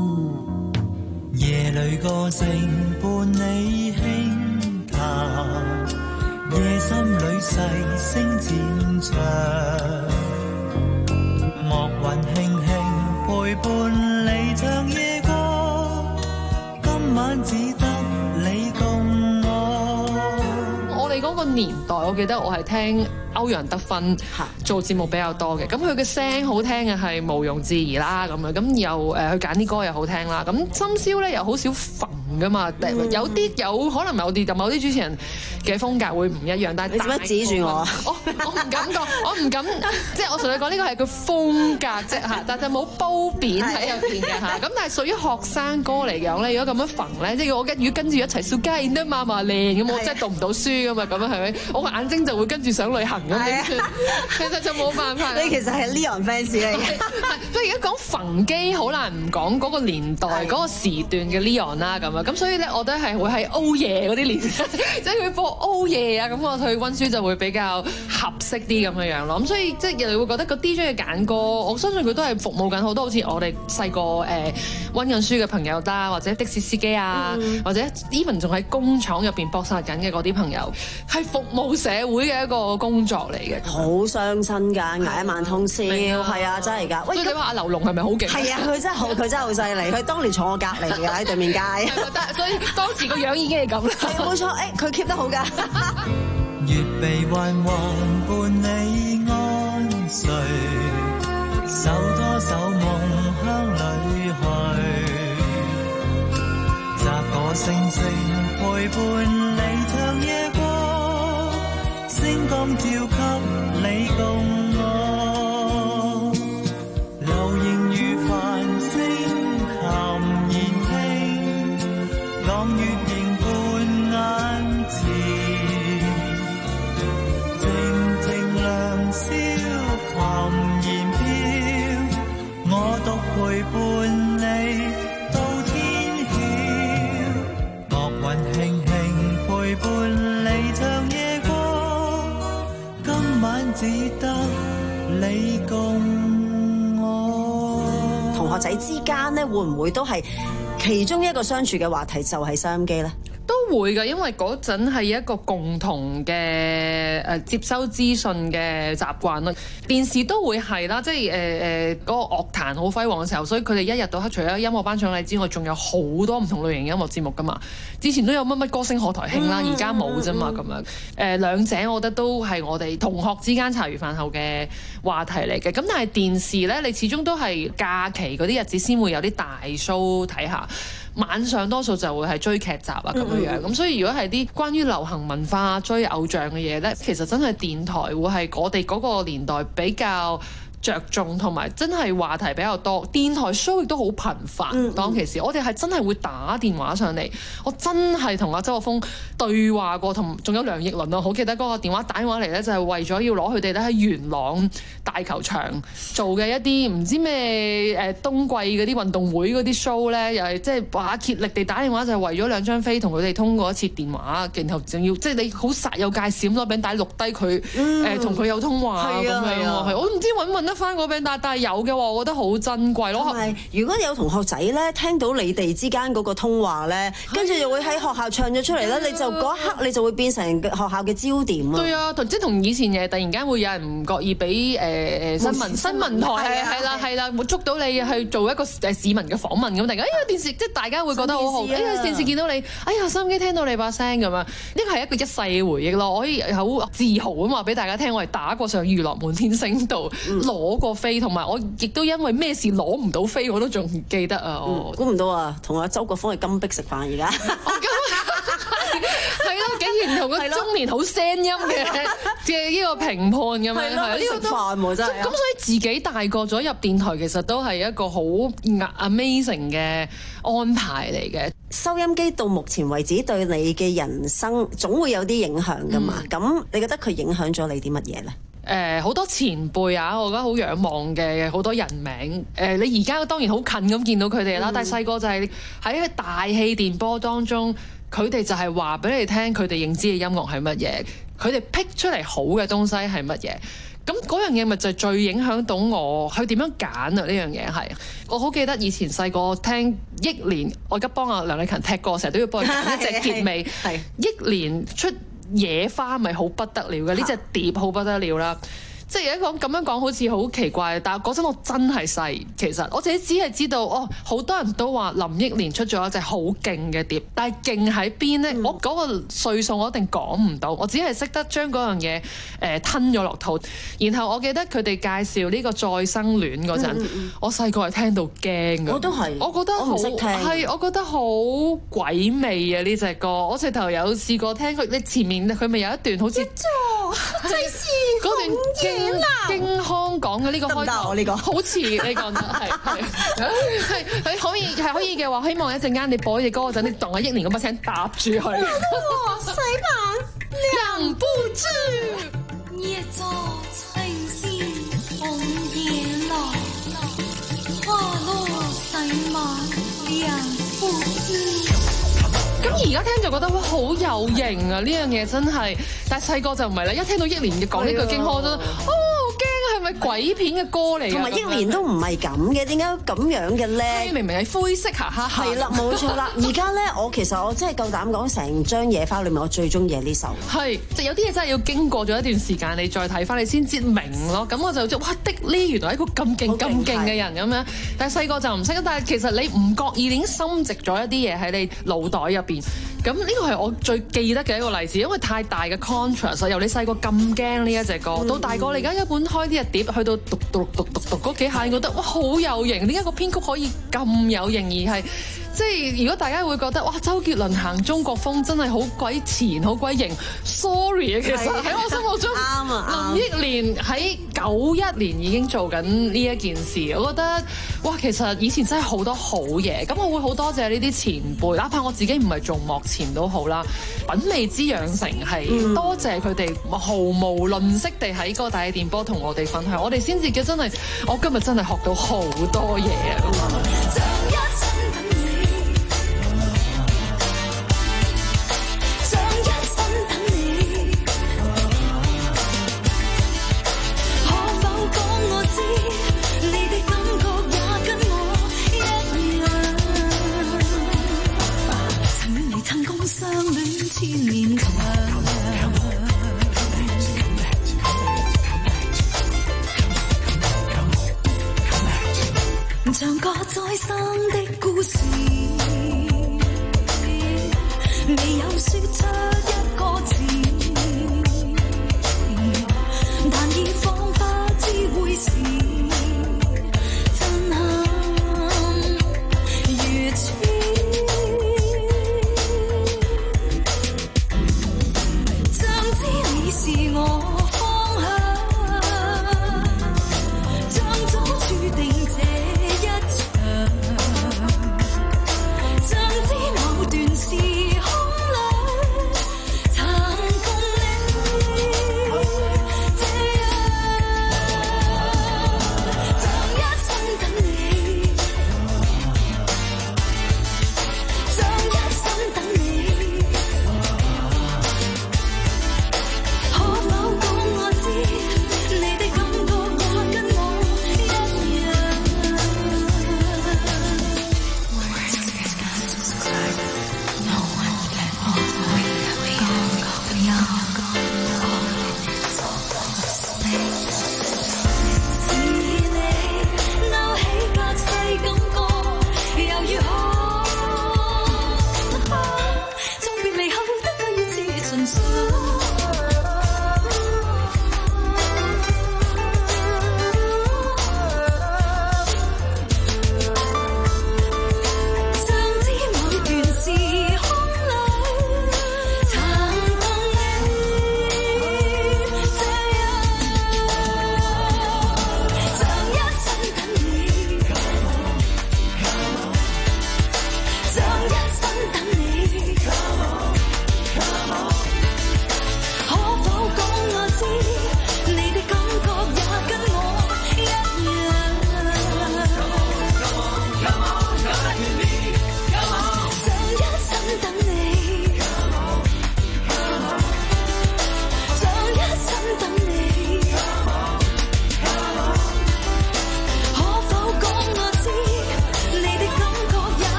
夜裏歌聲伴你輕談，夜心裏細聲漸長，樂韻輕輕陪伴你唱夜歌，今晚只得你共我。 我哋嗰個年代，我記得我係聽歐陽德芬做節目比較多嘅，咁佢嘅聲好聽嘅係毋庸置疑啦，咁樣咁又誒佢揀啲歌又好聽啦，咁深宵咧又好少焚噶嘛，嗯、有啲有可能有啲就某啲主持人嘅風格會唔一樣，但係你做乜指住我？我我唔敢講，我唔敢，即係我同你講呢個係佢風格啫嚇，但係冇褒貶喺入邊嘅嚇，咁但係屬於學生歌嚟講咧，如果咁樣焚咧，即係我跟如果跟住一齊笑雞都麻麻靚咁，我真係讀唔到書噶嘛，咁樣係咪？我個眼睛就會跟住想旅行。其實就冇辦法。 你其實係 Leon fans 嚟嘅。 所以而家講焚機好難唔講嗰個年代嗰、嗰個時段嘅 Leon 啦，咁啊，咁所以咧我都係會喺 O 夜嗰啲年代，即係佢播 O 夜啊，咁我去温書就會比較合適啲咁嘅樣咯。咁所以即係人哋會覺得個 D J 嘅揀歌，我相信佢都係服務緊好多好似我哋細個誒温緊書嘅朋友啦，或者的士司機啊，嗯、或者 even 仲喺工廠入邊搏殺緊嘅嗰啲朋友，係服務社會嘅一個工作嚟嘅， 好傷身㗎，捱一晚通宵，係啊，真係㗎。喂， 你話阿劉龍係咪好勁？ 係啊，佢真係好，佢真係好犀利。佢當年坐我隔離㗎喺對面街。 所以當時個樣已經係咁啦。 係冇錯，誒佢 keep 得好㗎。 月鼻環環伴你安睡，手拖手夢鄉裏去，摘果星星陪伴你唱夜歌。星光照給你共我，流螢如繁星淡然輕，朗月凝伴眼前，靜靜良宵淡然飄，我獨陪伴你到天曉，樂韻輕輕陪伴你唱夜歌，今晚只得你共我。 同學仔之間咧，會唔會都係其中一個相處嘅話題就係收音機咧？ 都會㗎，因為嗰陣係一個共同嘅誒、呃、接收資訊嘅習慣咯。電視都會係啦，即係誒誒嗰個樂壇好輝煌嘅時候，所以佢哋一日到黑除咗音樂頒獎禮之外，仲有好多唔同類型嘅音樂節目㗎嘛。之前都有乜乜歌星賀台慶啦，而家冇啫嘛咁樣。誒、呃、兩者我覺得都係我哋同學之間茶餘飯後嘅話題嚟嘅。咁但係電視咧，你始終都係假期嗰啲日子先會有啲大 show 睇下。晚上多數就會係追劇集啊咁樣樣，咁、嗯、所以如果係啲關於流行文化、追偶像嘅嘢咧，其實真係電台會係我哋嗰個年代比較着重，同埋真係話題比較多。電台 show 亦都好頻繁，嗯、當其時我哋係真係會打電話上嚟，我真係同阿周國峰對話過，同仲有梁奕倫啊，好記得嗰個電話打電話嚟咧，就係為咗要攞佢哋咧喺元朗大球場做嘅一啲唔知咩誒冬季嗰啲運動會嗰啲 show 咧，又係即係話竭力地打電話，就係為咗兩張飛同佢哋通過一次電話，然後仲要即係你好實有介紹咁多餅帶錄低佢誒同佢有通話咁樣喎，我唔知揾唔揾得翻嗰餅帶，但係有嘅話，我覺得好珍貴咯。 係，如果有同學仔咧聽到你哋之間嗰個通話咧，跟住就會喺學校唱咗出嚟咧，你就嗰一刻你就會變成學校嘅焦點啊！ 對啊，同即係同以前嘅突然間會有人唔覺意俾誒誒新聞新聞台係啦係啦，會捉到你去做一個誒市民嘅訪問咁，突然間哎呀電視即係大家會覺得好好，哎呀電視見到你，哎呀收音機聽到你把聲咁樣，呢個係一個一世嘅回憶咯。我可以好自豪咁話俾大家聽，我係打過上娛樂滿天星度攞過飛，同埋我亦都因為咩事攞唔到飛，我都仲記得啊！我估唔到啊，同阿周國峰去金碧食飯而家。 係咯，竟然同個中年好聲音嘅嘅呢個評判咁樣，係呢個都飯真係。 咁所以自己大個咗入電台，其實都係一個好 amazing 嘅安排嚟嘅。 收音機到目前為止對你嘅人生總會有啲影響㗎嘛？咁、嗯、你覺得佢影響咗你啲乜嘢咧？ 誒好多前輩啊，我覺得好仰望嘅好多人名。誒你而家當然好近咁見到佢哋啦，嗯、但係細個就係喺大氣電波當中，佢哋就係話俾你聽，佢哋認知嘅音樂係乜嘢，佢哋剔出嚟好嘅東西係乜嘢。咁嗰樣嘢咪就係最影響到我去點樣揀啊！呢樣嘢係我好記得以前細個聽憶蓮，我而家幫阿梁麗勤踢歌，成日都要幫佢揀一隻結尾。係憶蓮出野花咪好不得了嘅，呢隻碟好不得了啦。即係一講咁樣講好似好奇怪，但係嗰陣我真係細，其實我自己只係知道哦，好多人都話林憶蓮出咗一隻好勁嘅碟，但係勁喺邊呢？嗯、我嗰個歲數我一定講唔到，我只係識得將嗰樣嘢誒吞咗落肚。然後我記得佢哋介紹呢個再生戀嗰陣，嗯嗯嗯我細個係聽到驚㗎。我都係，我覺得好係，我覺得好鬼味啊！呢隻歌，我直頭有試過聽佢，你前面佢咪有一段好似嗰段驚驚腔講嘅呢個開頭，呢個好似你講得係係係係可以係可以嘅話，希望一陣間你播呢隻歌嗰陣，你當我憶蓮嗰把聲搭住佢。哇！洗版兩不知， 夜作青絲紅葉落，花落洗晚兩不知。 咁而家聽就覺得哇好有型啊！呢樣嘢真係，但係細個就唔係啦。一聽到憶蓮嘅講呢句驚腔，真係哦好驚，係咪鬼片嘅歌嚟？同埋憶蓮都唔係咁嘅，點解咁樣嘅咧？明明係灰色下下下。係啦，冇錯啦。而家咧，我其實我真係夠膽講，成張野花裏面，我最中意係呢首。係，就有啲嘢真係要經過咗一段時間，你再睇翻，你先知明咯。咁我就哇的呢，原來係一個咁勁咁勁嘅人咁樣。但係細個就唔識，但係其實你唔覺意已經深植咗一啲嘢喺你腦袋入邊。咁呢個係我最記得嘅一個例子，因為太大嘅 contrast。由你細個咁驚呢一隻歌，嗯、到大個你而家一本開啲嘅碟，去到讀讀讀讀讀嗰幾下，你覺得哇好有型！點解個編曲可以咁有型？而係即係如果大家會覺得哇，周杰倫行中國風真係好鬼前好鬼型 ，sorry 啊，其實喺我心目中，啱啊，林憶蓮喺九一年已經做緊呢一件事，我覺得哇，其實以前真係好多好嘢。咁我會好多謝呢啲前輩，哪怕我自己唔係做幕前都好啦，品味之養成係、嗯、多謝佢哋毫無吝嗇地喺個大氣電波同我哋分享，我哋先至叫真係，我今日真係學到好多嘢啊！ 千年長，像個再生的故事，未有說出一個字，但已彷彿知會是震撼如此。是我方向，將早注定這一場，怎知某段時空裏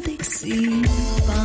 的是吧？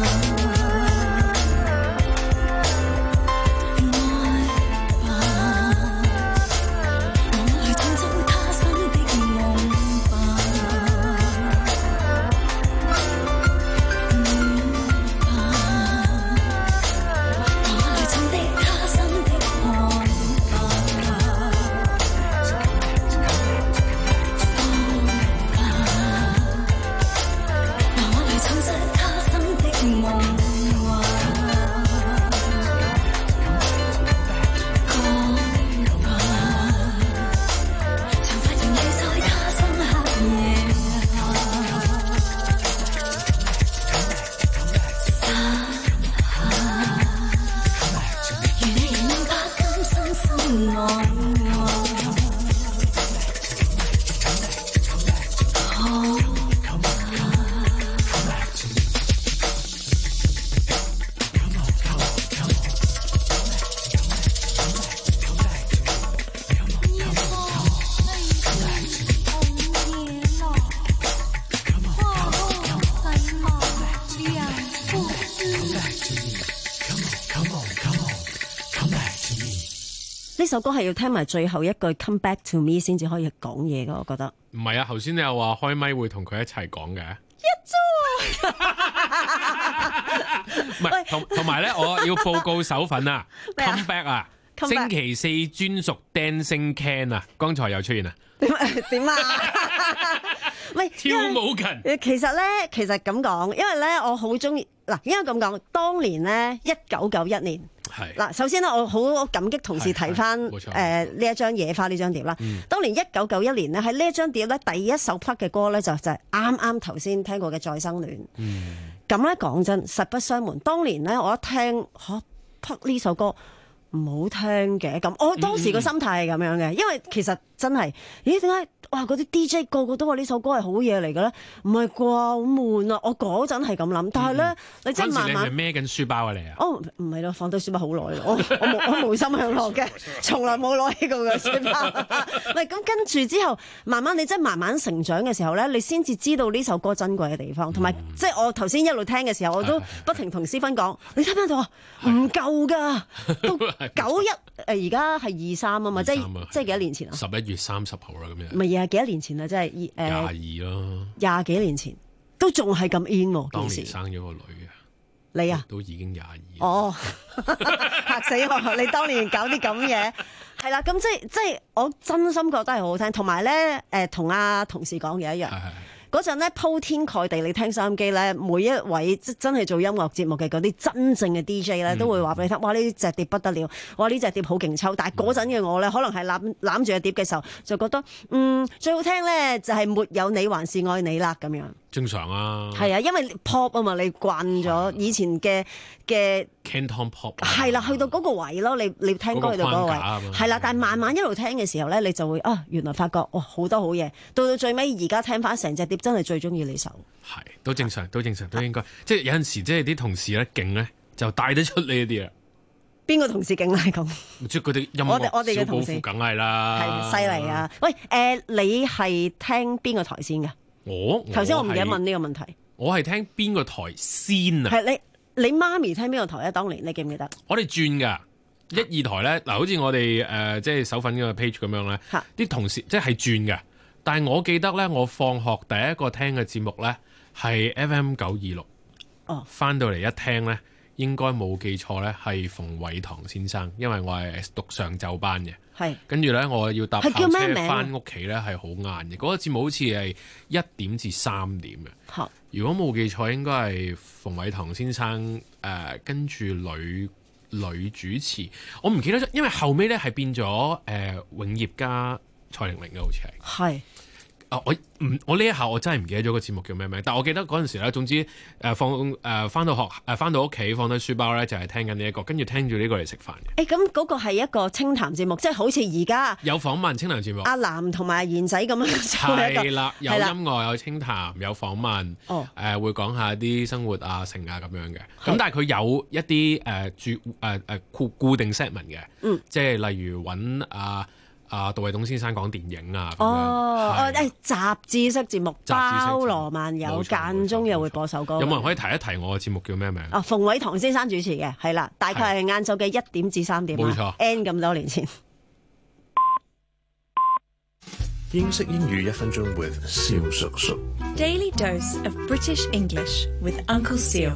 呢首歌係要聽埋最後一句 Come back to me 先至可以講嘢噶，我覺得。 唔係啊，頭先你又話開咪會同佢一齊講嘅。 一早唔係同同埋咧，我要報告手粉啊！Come back 啊！ Come back 星期四專屬 Dancing Can 啊，剛才又出現啦。 點點啊？喂， 跳舞群。 其實咧，其實咁講，因為咧，我好中意嗱，應該咁講，當年咧，一九九一年。係嗱，首先咧，我好感激同事睇翻誒呢一張野花呢張碟啦。嗯、當年一九九一年咧，喺呢一張碟咧，第一首 plug 嘅歌咧就就係啱啱頭先聽過嘅《再生戀》。咁咧講真，實不相瞞，當年咧我一聽嚇 plug 呢首歌唔好聽嘅，咁我當時個心態係咁樣嘅，因為其實真係，咦點解哇嗰啲 D J 個個都話呢首歌係好嘢嚟嘅咧？唔係啩，好悶啊！我嗰陣係咁諗，但係咧、嗯、你真係慢慢。嗰陣時你係孭緊書包啊你啊？哦，唔係咯，放低書包好耐咯，我我冇我無心向落嘅，從來冇攞起過個書包。唔係咁跟住之後，慢慢你真係慢慢成長嘅時候咧，你先至知道呢首歌珍貴嘅地方，同埋、嗯、即係我頭先一路聽嘅時候，我都不停同思芬講：你聽唔聽到啊？唔夠㗎，都九一誒而家係二三啊嘛，即係即係幾多年前啊？十一月三十號啦，咁樣。唔係啊，幾多年前啊？即係誒廿二咯， 廿幾年前都仲係咁 in 喎。 當年生咗個女啊， 你啊都已經廿二。哦， 嚇死我！你當年搞啲咁嘢，係啦，咁即係即係我真心覺得係好好聽，同埋咧誒同阿同事講嘅一樣。嗰陣咧鋪天蓋地，你聽收音機咧，每一位真係做音樂節目嘅嗰啲真正嘅 D J 咧，都會話俾你聽，哇！呢隻碟不得了，哇！呢隻碟好勁抽。但係嗰陣嘅我咧，可能係攬攬住隻碟嘅時候，就覺得嗯最好聽咧就係沒有你還是愛你啦咁樣。 正常啊。係啊，因為 pop 啊嘛，你慣咗以前嘅嘅 Canton pop。 係啦，去到嗰個位咯，你你聽歌去到嗰個位，係啦。但係慢慢一路聽嘅時候咧，你就會啊，原來發覺哇好多好嘢。到到最尾而家聽翻成隻碟，真係最中意呢首。 係，都正常，都正常，都應該。即係有陣時，即係啲同事咧勁咧，就帶得出呢一啲啦。邊個同事勁咧咁？ 即係佢哋音樂小寶庫梗係啦， 係犀利啊！喂，誒、呃，你係聽邊個台先㗎？ 我頭先我唔記得問呢個問題。 我係聽邊個台先啊？ 係你你媽咪聽邊個台啊？當年你記唔記得？ 我哋轉㗎。一二台咧，嗱，好似我哋誒、呃、即係手粉嗰個 page 咁樣咧，啲同事即係轉嘅。但係我記得咧，我放學第一個聽嘅節目咧係 F M 九二六。哦，翻到嚟一聽咧，應該冇記錯咧，係馮偉棠先生，因為我係讀上晝班嘅。係。跟住咧，我要搭校車翻屋企咧，係好晏嘅。嗰個節目好似係一點至三點嘅。嚇！如果冇記錯，應該係馮偉棠先生誒、呃、跟住女女主持，我唔記得咗，因為後尾咧係變咗誒、呃、永業加蔡玲玲嘅，好似係。係。啊！我唔我呢一下我真係唔記得咗個節目叫咩名，但係我記得嗰陣時咧，總之誒、呃、放誒翻、呃、到學誒翻到屋企放低書包咧，就係、是、聽緊呢一個，跟住聽住呢個嚟食飯嘅。誒咁嗰個係一個清談節目，即係好似而家有訪問清談節目，阿南同埋賢仔咁樣做一個。係啦，有音樂有清談有訪問，哦誒、呃、會講下啲生活啊成啊咁樣嘅。咁但係佢有一啲誒住誒誒固固定 set 文嘅，嗯，即係例如揾啊。 啊杜偉東先生講電影啊。 哦哦，誒雜誌式節目包羅萬有，間中又會播首歌。 有冇人可以提一提我嘅節目叫咩名？ 啊，馮偉棠先生主持嘅，係啦，大概係晏晝嘅一點至三點。冇錯 ，N 咁多年前。 英式英語一分鐘 with 蕭叔叔。 Daily dose of British English with Uncle Seal。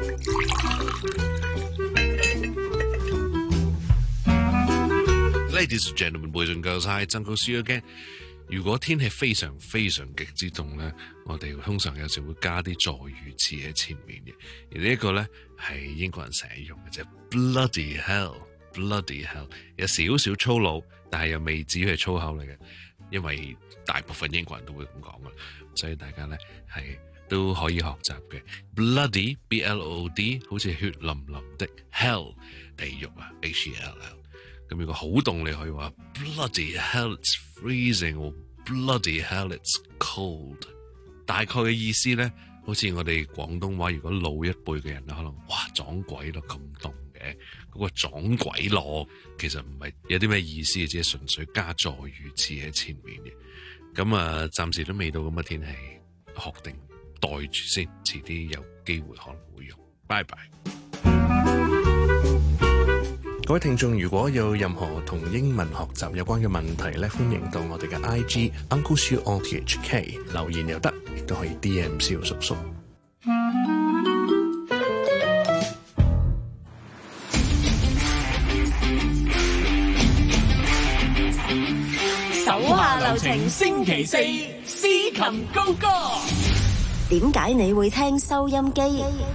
Ladies and gentlemen, boys and girls, hi, Uncle Seal again。如果天氣非常非常極之凍咧，我哋通常有時會加啲助語詞喺前面嘅，而呢一個咧係英國人成日用嘅啫。Bloody hell，bloody hell， 有少少粗魯，但係又未至於係粗口嚟嘅，因為大部分英國人都會咁講噶，所以大家咧係都可以學習嘅。Bloody B L O D 好似血淋淋的 hell 地獄啊 H E L L。咁如果好凍，你可以話 Bloody hell it's freezing， 或 Bloody hell it's cold。大概嘅意思咧，好似我哋廣東話，如果老一輩嘅人咧，可能哇撞鬼咯咁凍嘅，嗰個撞鬼咯，其實唔係有啲咩意思，只係純粹加助語詞喺前面嘅。咁啊，暫時都未到咁嘅天氣，學定袋住先，遲啲有機會可能會用。拜拜。 各位聽眾，如果有任何同英文學習有關嘅問題咧，歡迎到我哋嘅 I G Uncle Siu O T H K 留言又得，亦都可以 D M 蕭叔叔。 手下留情，星期四司琴高歌。 點解你會聽收音機？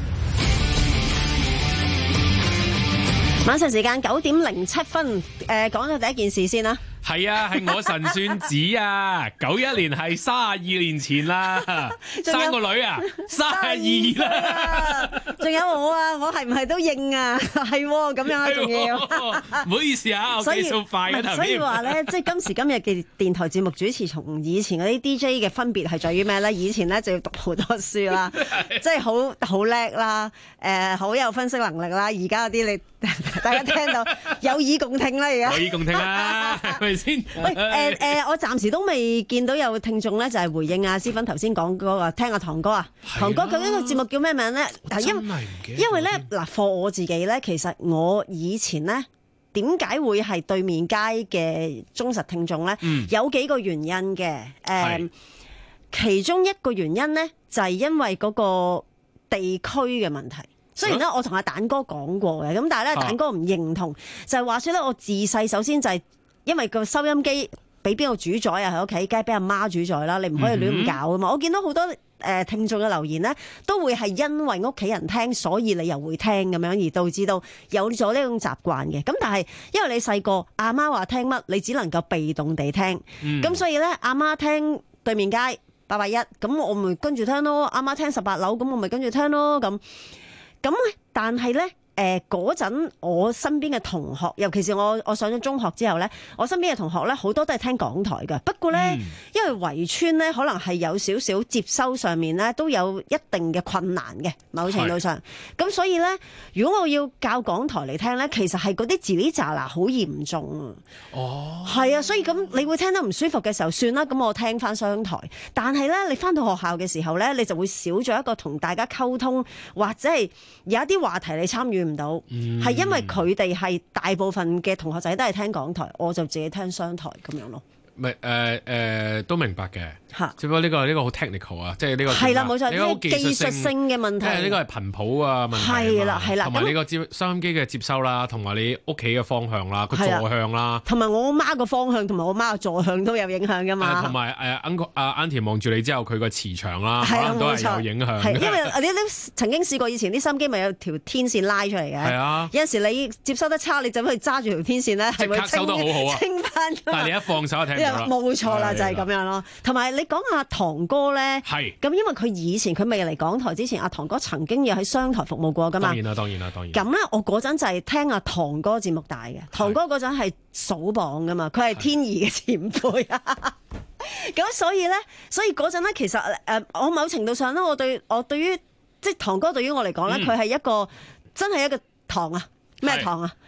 晚上時間九點零七分，誒、呃，講到第一件事先啦。 係啊，係我神算子啊！九一年係三十二年前啦，生個女啊，三十二啦。 仲有我啊，我係唔係都應啊？係咁樣啊，仲要。 唔好意思啊，我計數快嘅頭先。 所以話咧，即係今時今日嘅電台節目主持，同以前嗰啲 D J 嘅分別係在於咩咧？以前咧就要讀好多書啦，即係好好叻啦，誒、呃，好有分析能力啦。而家嗰啲你大家聽到有耳共聽啦，而家。有耳共聽啦。先喂，誒、呃、誒、呃，我暫時都未見到有聽眾咧，就係回應阿思芬頭先講嗰個，聽阿堂哥啊，堂哥究竟個節目叫咩名咧？因因為咧嗱，for我自己咧，其實我以前咧點解會係對面街嘅忠實聽眾咧？嗯、有幾個原因嘅，誒、呃，其中一個原因咧就係、是、因為嗰個地區嘅問題。雖然咧，我同阿蛋哥講過嘅，咁但係咧，蛋哥唔認同，啊、就係話說咧，我自細首先就係、是。因為個收音機俾邊個主宰啊，喺屋企梗係俾阿媽主宰啦，你唔可以亂搞噶嘛。嗯、我見到好多誒、呃、聽眾嘅留言咧，都會係因為屋企人聽，所以你又會聽咁樣，而導致到有咗呢種習慣嘅。咁但係因為你細個阿媽話聽乜，你只能夠被動地聽，咁、嗯、所以咧阿媽聽對面街八八一，咁我咪跟住聽咯。阿媽聽十八樓，咁我咪跟住聽咯。咁咁但係咧。誒嗰陣，我身邊嘅同學，尤其是我我上咗中學之後咧，我身邊嘅同學咧好多都係聽港台嘅。不過咧，嗯、因為圍村咧，可能係有少少接收上面咧都有一定嘅困難嘅，某程度上。咁所以咧，如果我要教港台嚟聽咧，其實係嗰啲字哩喳嗱好嚴重啊。哦，係啊，所以咁你會聽得唔舒服嘅時候，算啦，咁我聽翻商台。但係咧，你翻到學校嘅時候咧，你就會少咗一個同大家溝通，或者係有一啲話題你參與唔到，係、嗯、因為佢哋係大部分嘅同學仔都係聽港台，我就自己聽商台咁樣咯。咪誒誒都明白嘅。只不過呢個呢個好 technical 啊，即係呢個係啦冇錯，呢個技術性嘅問題。呢個係頻譜啊問題。係啦係啦，同埋你個接收音機嘅接收啦，同埋你屋企嘅方向啦，個座向啦，同埋我媽個方向同埋我媽個座向都有影響噶嘛。同埋誒 uncle 阿 auntie 望住你之後，佢個磁場啦，可能都係有影響。係因為你你曾經試過以前啲收音機咪有條天線拉出嚟嘅。係啊，有陣時你接收得差，你就去揸住條天線咧，係會收得好好啊，清翻。但係你一放手就聽唔到啦。冇錯啦，就係咁樣咯。同埋你。講下堂哥咧，咁因為佢以前佢未嚟港台之前，阿堂哥曾經有喺商台服務過噶嘛。當然啦，當然啦，當然。咁咧，我嗰陣就係聽阿堂哥節目大嘅，堂哥嗰陣係數榜噶嘛，佢係天兒嘅前輩啊。咁所以咧，所以嗰陣咧，其實誒、呃，我某程度上咧，我對我對於即係堂哥對於我嚟講咧，佢係、嗯、一個真係一個堂啊。咩堂啊？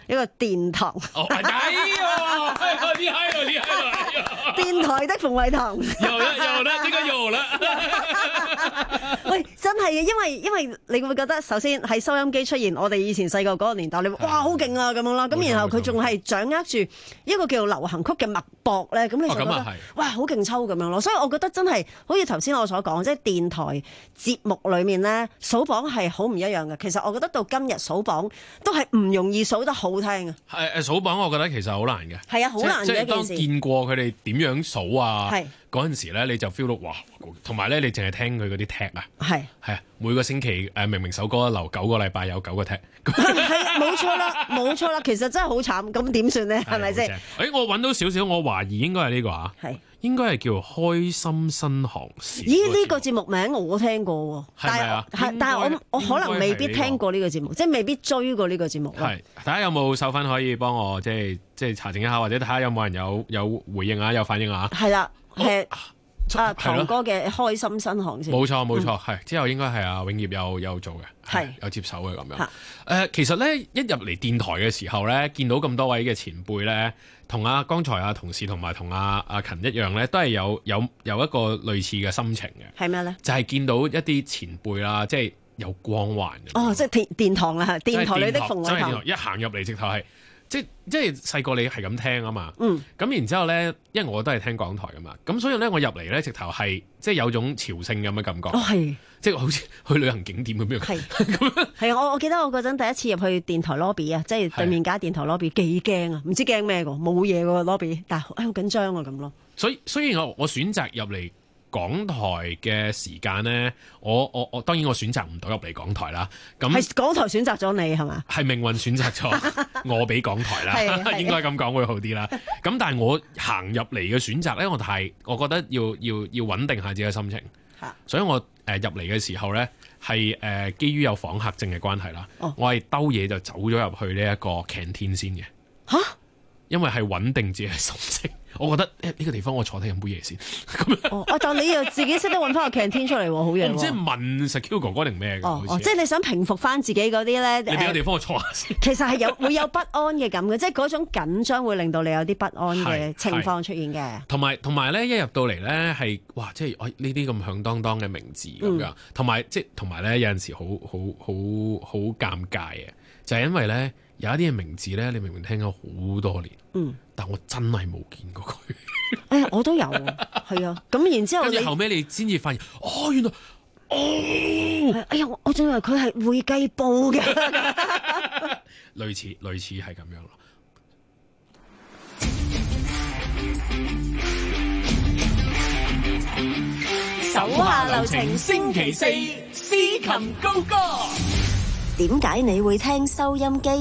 一個殿堂。 哦，係喎，呢閪喎，呢閪喎， 電台的馮偉棠。 有啦有啦，呢個有啦。 喂，真係嘅，因為因為你會覺得首先喺收音機出現，我哋以前細個嗰個年代，你哇好勁啊咁樣啦，咁然後佢仲係掌握住一個叫做流行曲嘅脈搏咧，咁你就覺得、哦、哇好勁抽咁樣咯。所以我覺得真係好似頭先我所講，即係電台節目裏面咧數榜係好唔一樣嘅。其實我覺得到今日數榜都係唔容易數得好聽嘅。 係誒數榜，我覺得其實好難嘅。 係啊，好難嘅一件事。 即係當見過佢哋點樣數啊？ 係。 嗰陣時咧，你就 feel 到哇，同埋咧，你淨係聽佢嗰啲 tag 啊， 係係啊，每個星期誒明明首歌留九個禮拜有九個 tag， 係冇錯啦，冇錯啦，其實真係好慘，咁點算咧？係咪先？ 誒，我揾到少少，我懷疑應該係呢個啊，係應該係叫開心新航線。 咦？呢個節目名我聽過喎， 係咪啊？ 係，但係我我可能未必聽過呢個節目，即係未必追過呢個節目咯。 係，大家有冇手分可以幫我即係即係查證一下，或者睇下有冇人有有回應啊，有反應啊？ 係啦，係。啊，唐哥嘅開心新航線， 冇錯冇錯，係、嗯、之後應該係阿永業有有做嘅，係有接手嘅咁樣。誒、呃，其實咧一入嚟電台嘅時候咧，見到咁多位嘅前輩咧，同阿剛才阿同事同埋同阿阿勤一樣咧，都係有有有一個類似嘅心情嘅。係咩咧？就係、是、見到一啲前輩啦，即係有光環嘅。哦，即係電電堂啊，電台裏的鳳凰堂。一行入嚟直頭係。即即係細個你係咁聽啊嘛，咁、嗯、然之後咧，因為我都係聽港台噶嘛，咁所以咧我入嚟咧直頭係即係有種朝聖咁嘅感覺，哦係，即係好似去旅行景點咁樣，係係啊！我我記得我嗰陣第一次入去電台 lobby 啊，即係對面間電台 lobby 幾驚啊，唔知驚咩噶，冇嘢噶 lobby， 但係誒好緊張啊咁咯。所以所以我我選擇入嚟港台嘅時間咧，我我我當然我選擇唔到入嚟港台啦。咁係港台選擇咗你係嘛？係命運選擇咗我俾港台啦，應該咁講會好啲啦。咁但係我行入嚟嘅選擇咧，我係我覺得要要要穩定下自己嘅心情。所以我誒入嚟嘅時候咧，係誒基於有訪客證嘅關係啦，哦、我係兜嘢就走咗入去呢一個 canteen 先嘅。嚇！因為係穩定自己嘅心情。我覺得呢、呢個地方我坐低飲杯嘢先。哦，但你又自己識得揾翻個 canteen 出嚟喎，好嘢喎！唔知問 secure 哥哥定咩嘅？哦，即係你想平復翻自己嗰啲咧？你俾個地方我坐下先。其實係有會有不安嘅感嘅，即係嗰種緊張會令到你有啲不安嘅情況出現嘅。同埋同埋咧，一入到嚟咧係哇，即係呢啲咁響當當嘅名字咁樣，同埋即係同埋咧有陣時好好好好尷尬嘅，就係、是、因為咧有一啲嘅名字咧，你明明聽咗好多年。嗯。但我真係冇見過佢。誒，我都有，係啊。咁然之後，跟住後尾你先至發現，哦，原來，哦，哎呀，我仲以為佢係會計部嘅。類似類似係咁樣咯。 手下留情，星期四司琴高歌。 點解你會聽收音機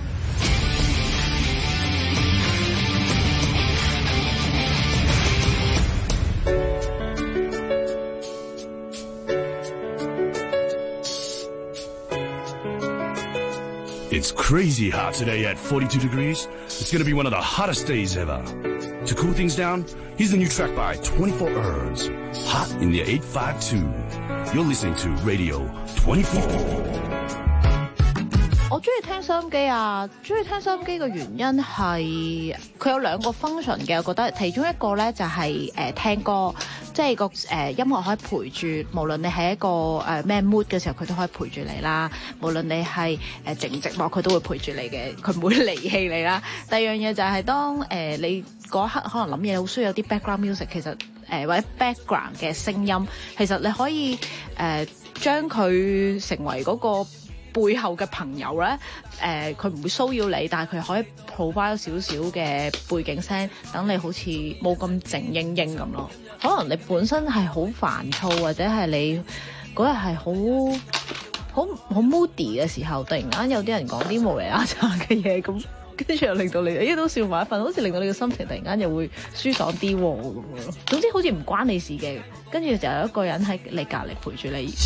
？It's crazy hot today at forty-two degrees. It's going to be one of the hottest days ever. To cool things down, here's the new track by twenty-four Hertz. Hot in the eight five two. You're listening to Radio twenty-four. 我中意聽收音機啊！中意聽收音機嘅原因係佢有兩個 function 嘅，我覺得其中一個咧就係、是、誒、呃、聽歌，即係個誒、呃、音樂可以陪住，無論你係一個誒咩、呃、mood 嘅時候，佢都可以陪住你啦。無論你係誒靜寂寞，佢都會陪住你嘅，佢唔會離棄你啦。第二樣嘢就係當誒、呃、你嗰刻可能諗嘢好需要有啲 background music， 其實誒、呃、或者 background 嘅聲音，其實你可以誒將佢成為嗰、那個。背後嘅朋友咧，誒佢唔會騷擾你，但係佢可以 provide 少少嘅背景聲，等你好似冇咁靜英英咁咯。可能你本身係好煩躁，或者係你嗰日係好好好 moody 嘅時候，突然間有啲人講啲無厘啦叉嘅嘢，咁跟住又令到你咦都笑埋一份，好似令到你嘅心情突然間又會舒爽啲喎咁樣咯。總之好似唔關你事嘅。跟住就有一個人喺你隔離陪住你。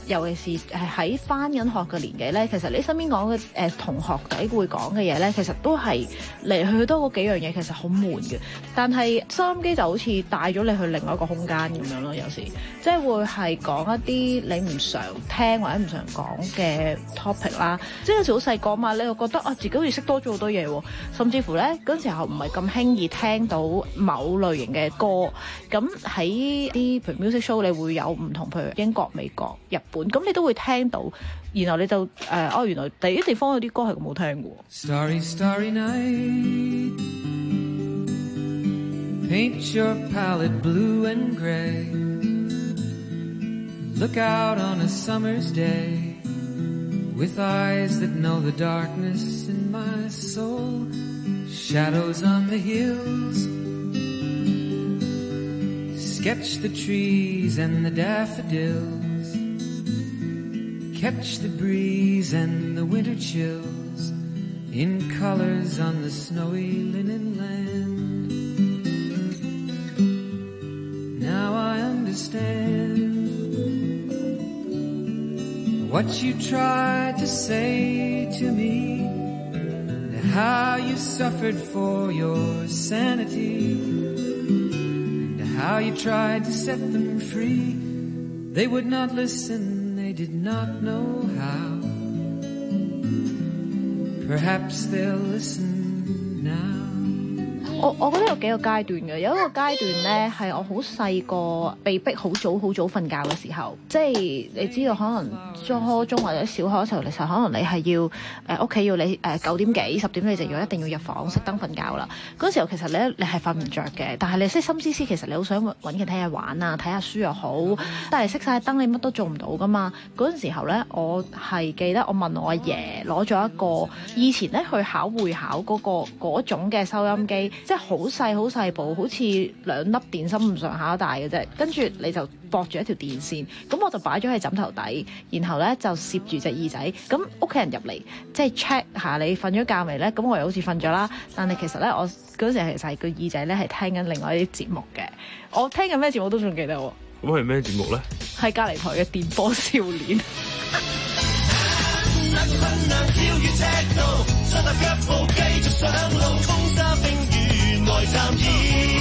尤其是誒喺翻緊學嘅年紀咧，其實你身邊講嘅誒同學仔會講嘅嘢咧，其實都係嚟去去多嗰幾樣嘢，其實好悶嘅。但係收音機就好似帶咗你去另外一個空間咁樣咯，有時即係會係講一啲你唔常聽或者唔常講嘅 topic 啦。即係有時好細個嘛，你又覺得啊自己好似識多咗好多嘢喎，甚至乎咧嗰陣時候唔係咁輕易聽到某類型嘅歌。咁喺啲譬如 music show，你會有唔同，譬如英國、美國、日本，咁你都會聽到，然後你就誒、呃、哦，原來第啲地方有啲歌係咁好聽嘅。 Starry, starry night, paint your palette blue and gray. Look out on a summer's day, with eyes that know the darkness in my soul. Shadows on the hills, sketch the trees and the daffodils, catch the breeze and the winter chills, in colors on the snowy linen land. Now I understand what you tried to say to me, and how you suffered for your sanity, how you tried to set them free. They would not listen, they did not know how. Perhaps they'll listen now. 我我覺得有幾個階段嘅，有一個階段咧係我好細個被逼好早好早瞓覺嘅時候，即係你知道可能初中或者小學嘅時候，其實可能你係要誒屋企要你誒九點幾十點你就要一定要入房熄燈瞓覺啦。嗰時候其實咧你係瞓唔着嘅，但係你識心思思，其實你好想揾人睇下玩啊，睇下書又好，但係熄晒燈你乜都做唔到噶嘛。嗰陣時候咧，我係記得我問我阿爺攞咗一個以前咧去考會考嗰、嗰個嗰種嘅收音機。即係好細好細部，好似兩粒電芯咁上下大嘅啫。跟住你就駁住一條電線，咁我就擺咗喺枕頭底，然後咧就攝住隻耳仔。咁屋企人入嚟即係 check 下你瞓咗覺未咧？咁我又好似瞓咗啦。但係其實咧，我嗰時其實係個耳仔咧係聽緊另外一啲節目嘅。我聽緊咩節目都仲記得喎。 咁係咩節目咧？係隔離台嘅電波少年。 困難跳越赤道，雙踏腳步繼續上路，風沙冰雨內暫倚。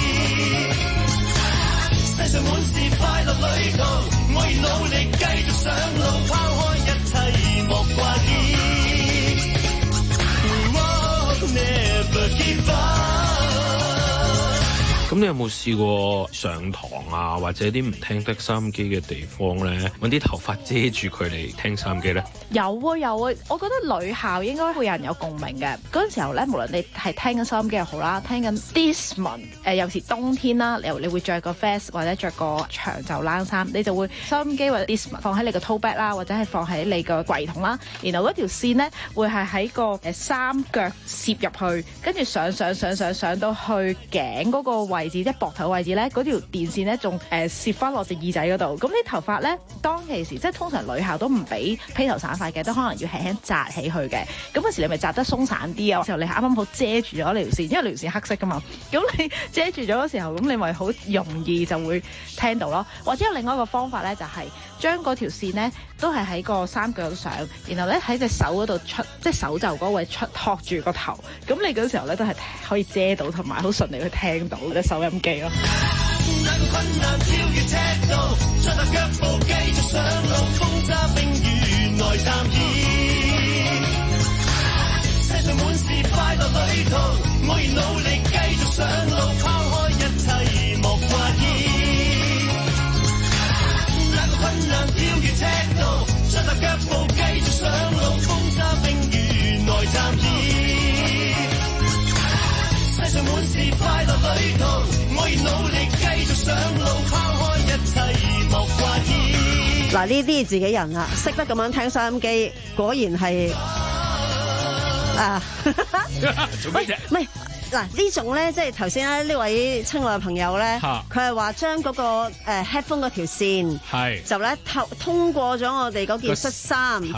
世上滿是快樂旅途，我願努力繼續上路，拋開一切莫掛意。Oh, never give up。 咁你有冇試過上堂啊，或者啲唔聽得收音機嘅地方咧，揾啲頭髮遮住佢嚟聽收音機咧？ 有啊有啊，我覺得女校應該會有人有共鳴嘅。嗰陣時候咧，無論你係聽緊收音機又好啦，聽緊 Discman， 誒有時冬天啦，你你會着個 vest 或者着個長袖冷衫，你就會收音機或者 Discman 放喺你個 tote bag 啦，或者係放喺你個櫃桶啦。然後嗰條線咧會係喺個誒三腳攝入去，跟住上上上上上到去頸嗰個位。位置即係膊頭位置咧，嗰條電線咧仲誒攝翻落隻耳仔嗰度。咁啲頭髮咧，當其時即係通常女校都唔俾披頭散髮嘅，都可能要輕輕紮起去嘅。咁嗰時你咪紮得鬆散啲啊，時候你啱啱好遮住咗你條線，因為你條線黑色噶嘛。咁你遮住咗嘅時候，咁你咪好容易就會聽到咯。或者有另外一個方法咧，就係將嗰條線咧都係喺個三腳上，然後咧喺隻手嗰度出，即係手袖嗰位出托住個頭。咁你嗰時候咧都係可以遮到，同埋好順利去聽到嘅收音機咯。 困難跳越赤道，雙踏腳步繼續上路，風沙冰雨內暫倚。世上滿是快樂旅途，我願努力繼續上路，拋開一切莫掛意。那個困難跳越赤道，雙踏腳步繼續上路，風沙冰雨內暫倚。世上滿是快樂旅途，我願努力繼續上路，拋開一切莫掛意。 嗱，呢啲自己人啦，識得咁樣聽收音機，果然係啊！ 做咩啫？ 唔係嗱，呢種咧，即係頭先咧呢位親愛嘅朋友咧，佢係話將嗰個誒 headphone 嗰條線係就咧透通過咗我哋嗰件恤衫，就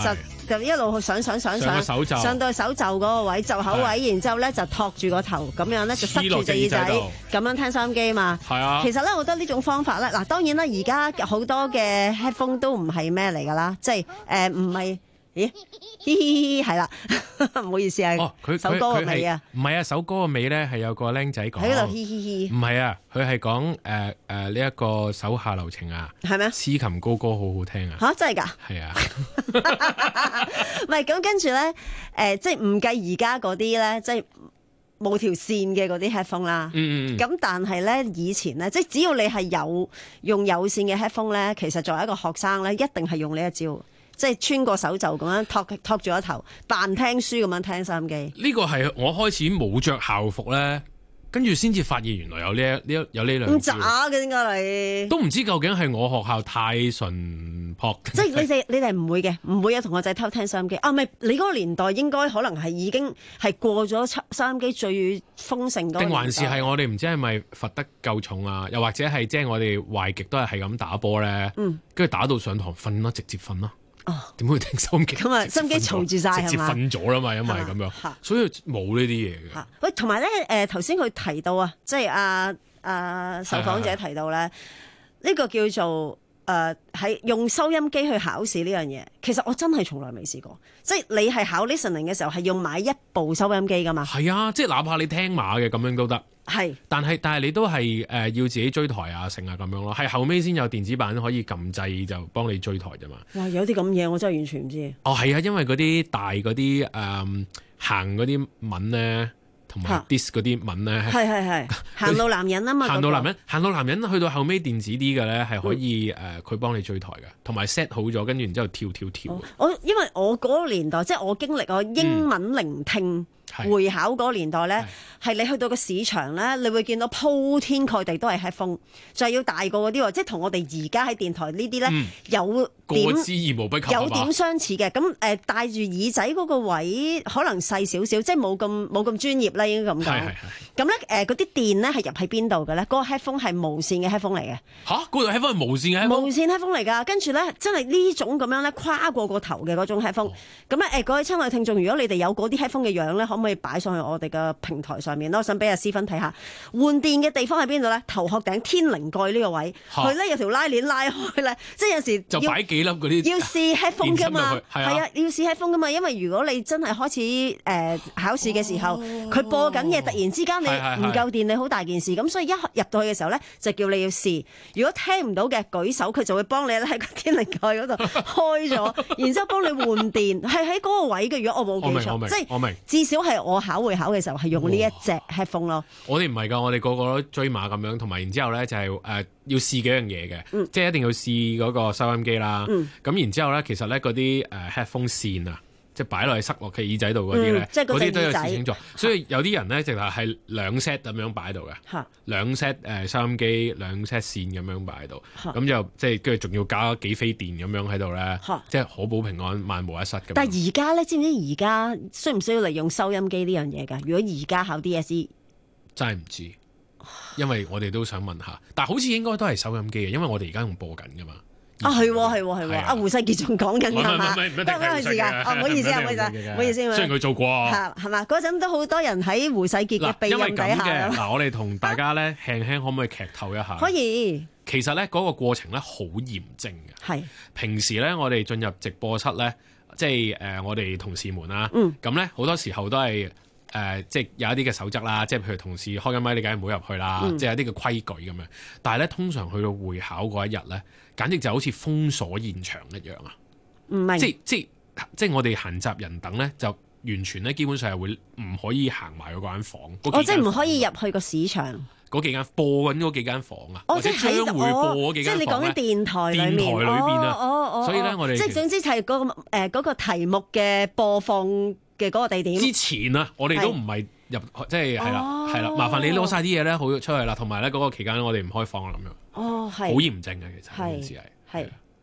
就一路上上上上上上到手袖嗰個位袖口位，然之後咧就托住個頭咁樣咧就塞住隻耳仔，咁樣聽收音機嘛。 係啊， 其實咧，我覺得呢種方法咧，嗱當然啦，而家好多嘅 headphone 都唔係咩嚟㗎啦，即係誒唔係。咦，嘻嘻嘻，係啦，唔好意思啊。 哦，佢首歌個尾啊， 唔係啊，首歌個尾咧係有個僆仔講喺度嘻嘻嘻。 唔係啊，佢係講誒誒呢一個手下留情啊， 係咩？ 司琴高歌好好聽啊。 吓，真係㗎？ 係啊。 唔係咁跟住咧，誒即係唔計而家嗰啲咧，即係冇條線嘅嗰啲 headphone 啦。 嗯嗯。 咁但係咧，以前咧，即係只要你係有用有線嘅 headphone 咧，其實作為一個學生咧，一定係用呢一招。即係穿過手袖咁樣托托住個頭，扮聽書咁樣聽收音機。 呢個係我開始冇着校服咧，跟住先至發現原來有呢一呢有呢兩。 咁渣嘅點解你？ 都唔知究竟係我學校太純樸。 即係你哋你哋唔會嘅，唔會有同學仔偷聽收音機。啊，唔係你嗰個年代應該可能係已經係過咗收音機最豐盛嗰個年代。定還是係我哋唔知係咪罰得夠重啊？又或者係即係我哋壞極都係係咁打波咧？嗯，跟住打到上堂瞓咯，直接瞓咯。哦，點會聽收音機？咁啊，收音機嘈住晒係嘛？ 直接瞓咗啦嘛，因為咁樣，所以冇呢啲嘢嘅。 喂，同埋咧，誒頭先佢提到啊，即係阿阿受訪者提到咧，呢個叫做誒喺、呃、用收音機去考試呢樣嘢，其實我真係從來未試過。即係你係考 listening 嘅時候，係用買一部收音機噶嘛？係啊，即係哪怕你聽馬嘅咁樣都得。 係， 但係但係你都係誒、呃、要自己追台啊，成啊咁樣咯，係後尾先有電子版可以撳掣就幫你追台啫嘛。 哇，有啲咁嘢我真係完全唔知。 哦，係啊，因為嗰啲大嗰啲誒行嗰啲文咧，同埋 disc 嗰啲文咧， 係係係行路男人啊嘛， 行路男人，行路男人去到後尾電子啲嘅咧係可以誒佢幫你追台嘅，同埋 set 好咗，跟住然之後跳跳跳。 我因為我嗰個年代，即係我經歷我英文聆聽。嗯會考嗰個年代咧，係你去到個市場咧，你會見到鋪天蓋地都係 headphone，就係要大個嗰啲喎，即係同我哋而家喺電台呢啲咧、嗯、有點過之而無不及， 有點相似嘅。咁誒、呃、戴住耳仔嗰個位可能細少少，即係冇咁冇咁專業啦，應該咁講。咁咧誒嗰啲電咧係入喺邊度嘅咧？嗰、嗰個 headphone 係無線嘅 headphone 嚟嘅。 吓？嗰度 headphone 係無線嘅 headphone？ 無線 headphone 嚟㗎，跟住咧真係呢種咁樣咧跨過個頭嘅嗰種 headphone。咁咧誒各位親愛聽眾，如果你哋有嗰啲 headphone 嘅樣咧，可唔可以擺上去我哋嘅平台上面咯？我想俾阿思芬睇下換電嘅地方喺邊度咧？頭殼頂天靈蓋呢個位，佢咧有條拉鏈拉開咧，即係有時就擺幾粒嗰啲要試 headphone 㗎嘛，係啊， 啊， 要試 headphone 㗎嘛，因為如果你真係開始誒、呃、考試嘅時候，佢、哦、播緊嘢，突然之間你唔夠電，你好大件事，咁所以一入到去嘅時候咧，就叫你要試。如果聽唔到嘅舉手，佢就會幫你喺個天靈蓋嗰度開咗，然之後幫你換電，係喺嗰個位嘅。如果我冇記錯，即係至少係我考會考嘅時候係用呢一隻 headphone 咯。 我哋唔係㗎，我哋個個都追馬咁樣，同埋然之後咧就係、是、誒、呃、要試幾樣嘢嘅、嗯，即係一定要試嗰個收音機啦。咁、嗯、然之後咧，其實咧嗰啲誒 headphone 線啊，即係擺落去塞落嘅耳仔度嗰啲咧，嗰、嗯、啲都要試清楚。所以有啲人咧，直頭係兩 set 咁樣擺喺度嘅，兩 set 誒收音機，兩 set 線咁樣擺喺度，咁就即係跟住仲要加幾飛電咁樣喺度咧，即係可保平安，萬無一失咁。但係而家咧，知唔知而家需唔需要利用收音機呢樣嘢㗎？如果而家考 D S E， 真係唔知，因為我哋都想問下，但係好似應該都係收音機嘅，因為我哋而家仲播緊㗎嘛。啊，係喎，係喎，係喎！阿胡世傑仲講緊㗎嘛？唔係唔係，得翻時間。哦，唔好意思啊，唔好意思，唔好意思。雖然佢做過，係係嘛？嗰陣都好多人喺胡世傑嘅庇蔭底下。嗱，我哋同大家咧輕輕可唔可以劇透一下？可以。其實咧嗰個過程咧好嚴正嘅。係。平時咧，我哋進入直播室咧，即係誒我哋同事們啦。嗯。咁咧好多時候都係。誒、呃，即係有一啲嘅守則啦，即係譬如同事開緊咪，你梗係唔好入去啦，嗯、即係有啲嘅規矩咁樣。但係咧，通常去到會考嗰一日咧，簡直就好似封鎖現場一樣啊！唔明，即係即係即係我哋閒雜人等咧，就完全咧基本上係會唔可以行埋嗰間房。哦，即係唔可以入去個市場嗰幾間播緊嗰幾間房啊，哦、或者將會播嗰幾間房、哦、即係你講緊電台裏面，電台裏邊啊，哦哦哦、所以咧我哋即係總之就係嗰、嗰個誒、呃嗰個題目嘅播放嘅嗰個地點之前啊，我哋都唔係入，即係係啦，係啦，麻煩你攞晒啲嘢咧，好出去啦，同埋咧嗰個期間我哋唔開放啦咁樣。哦，係好嚴正嘅，其實件事係係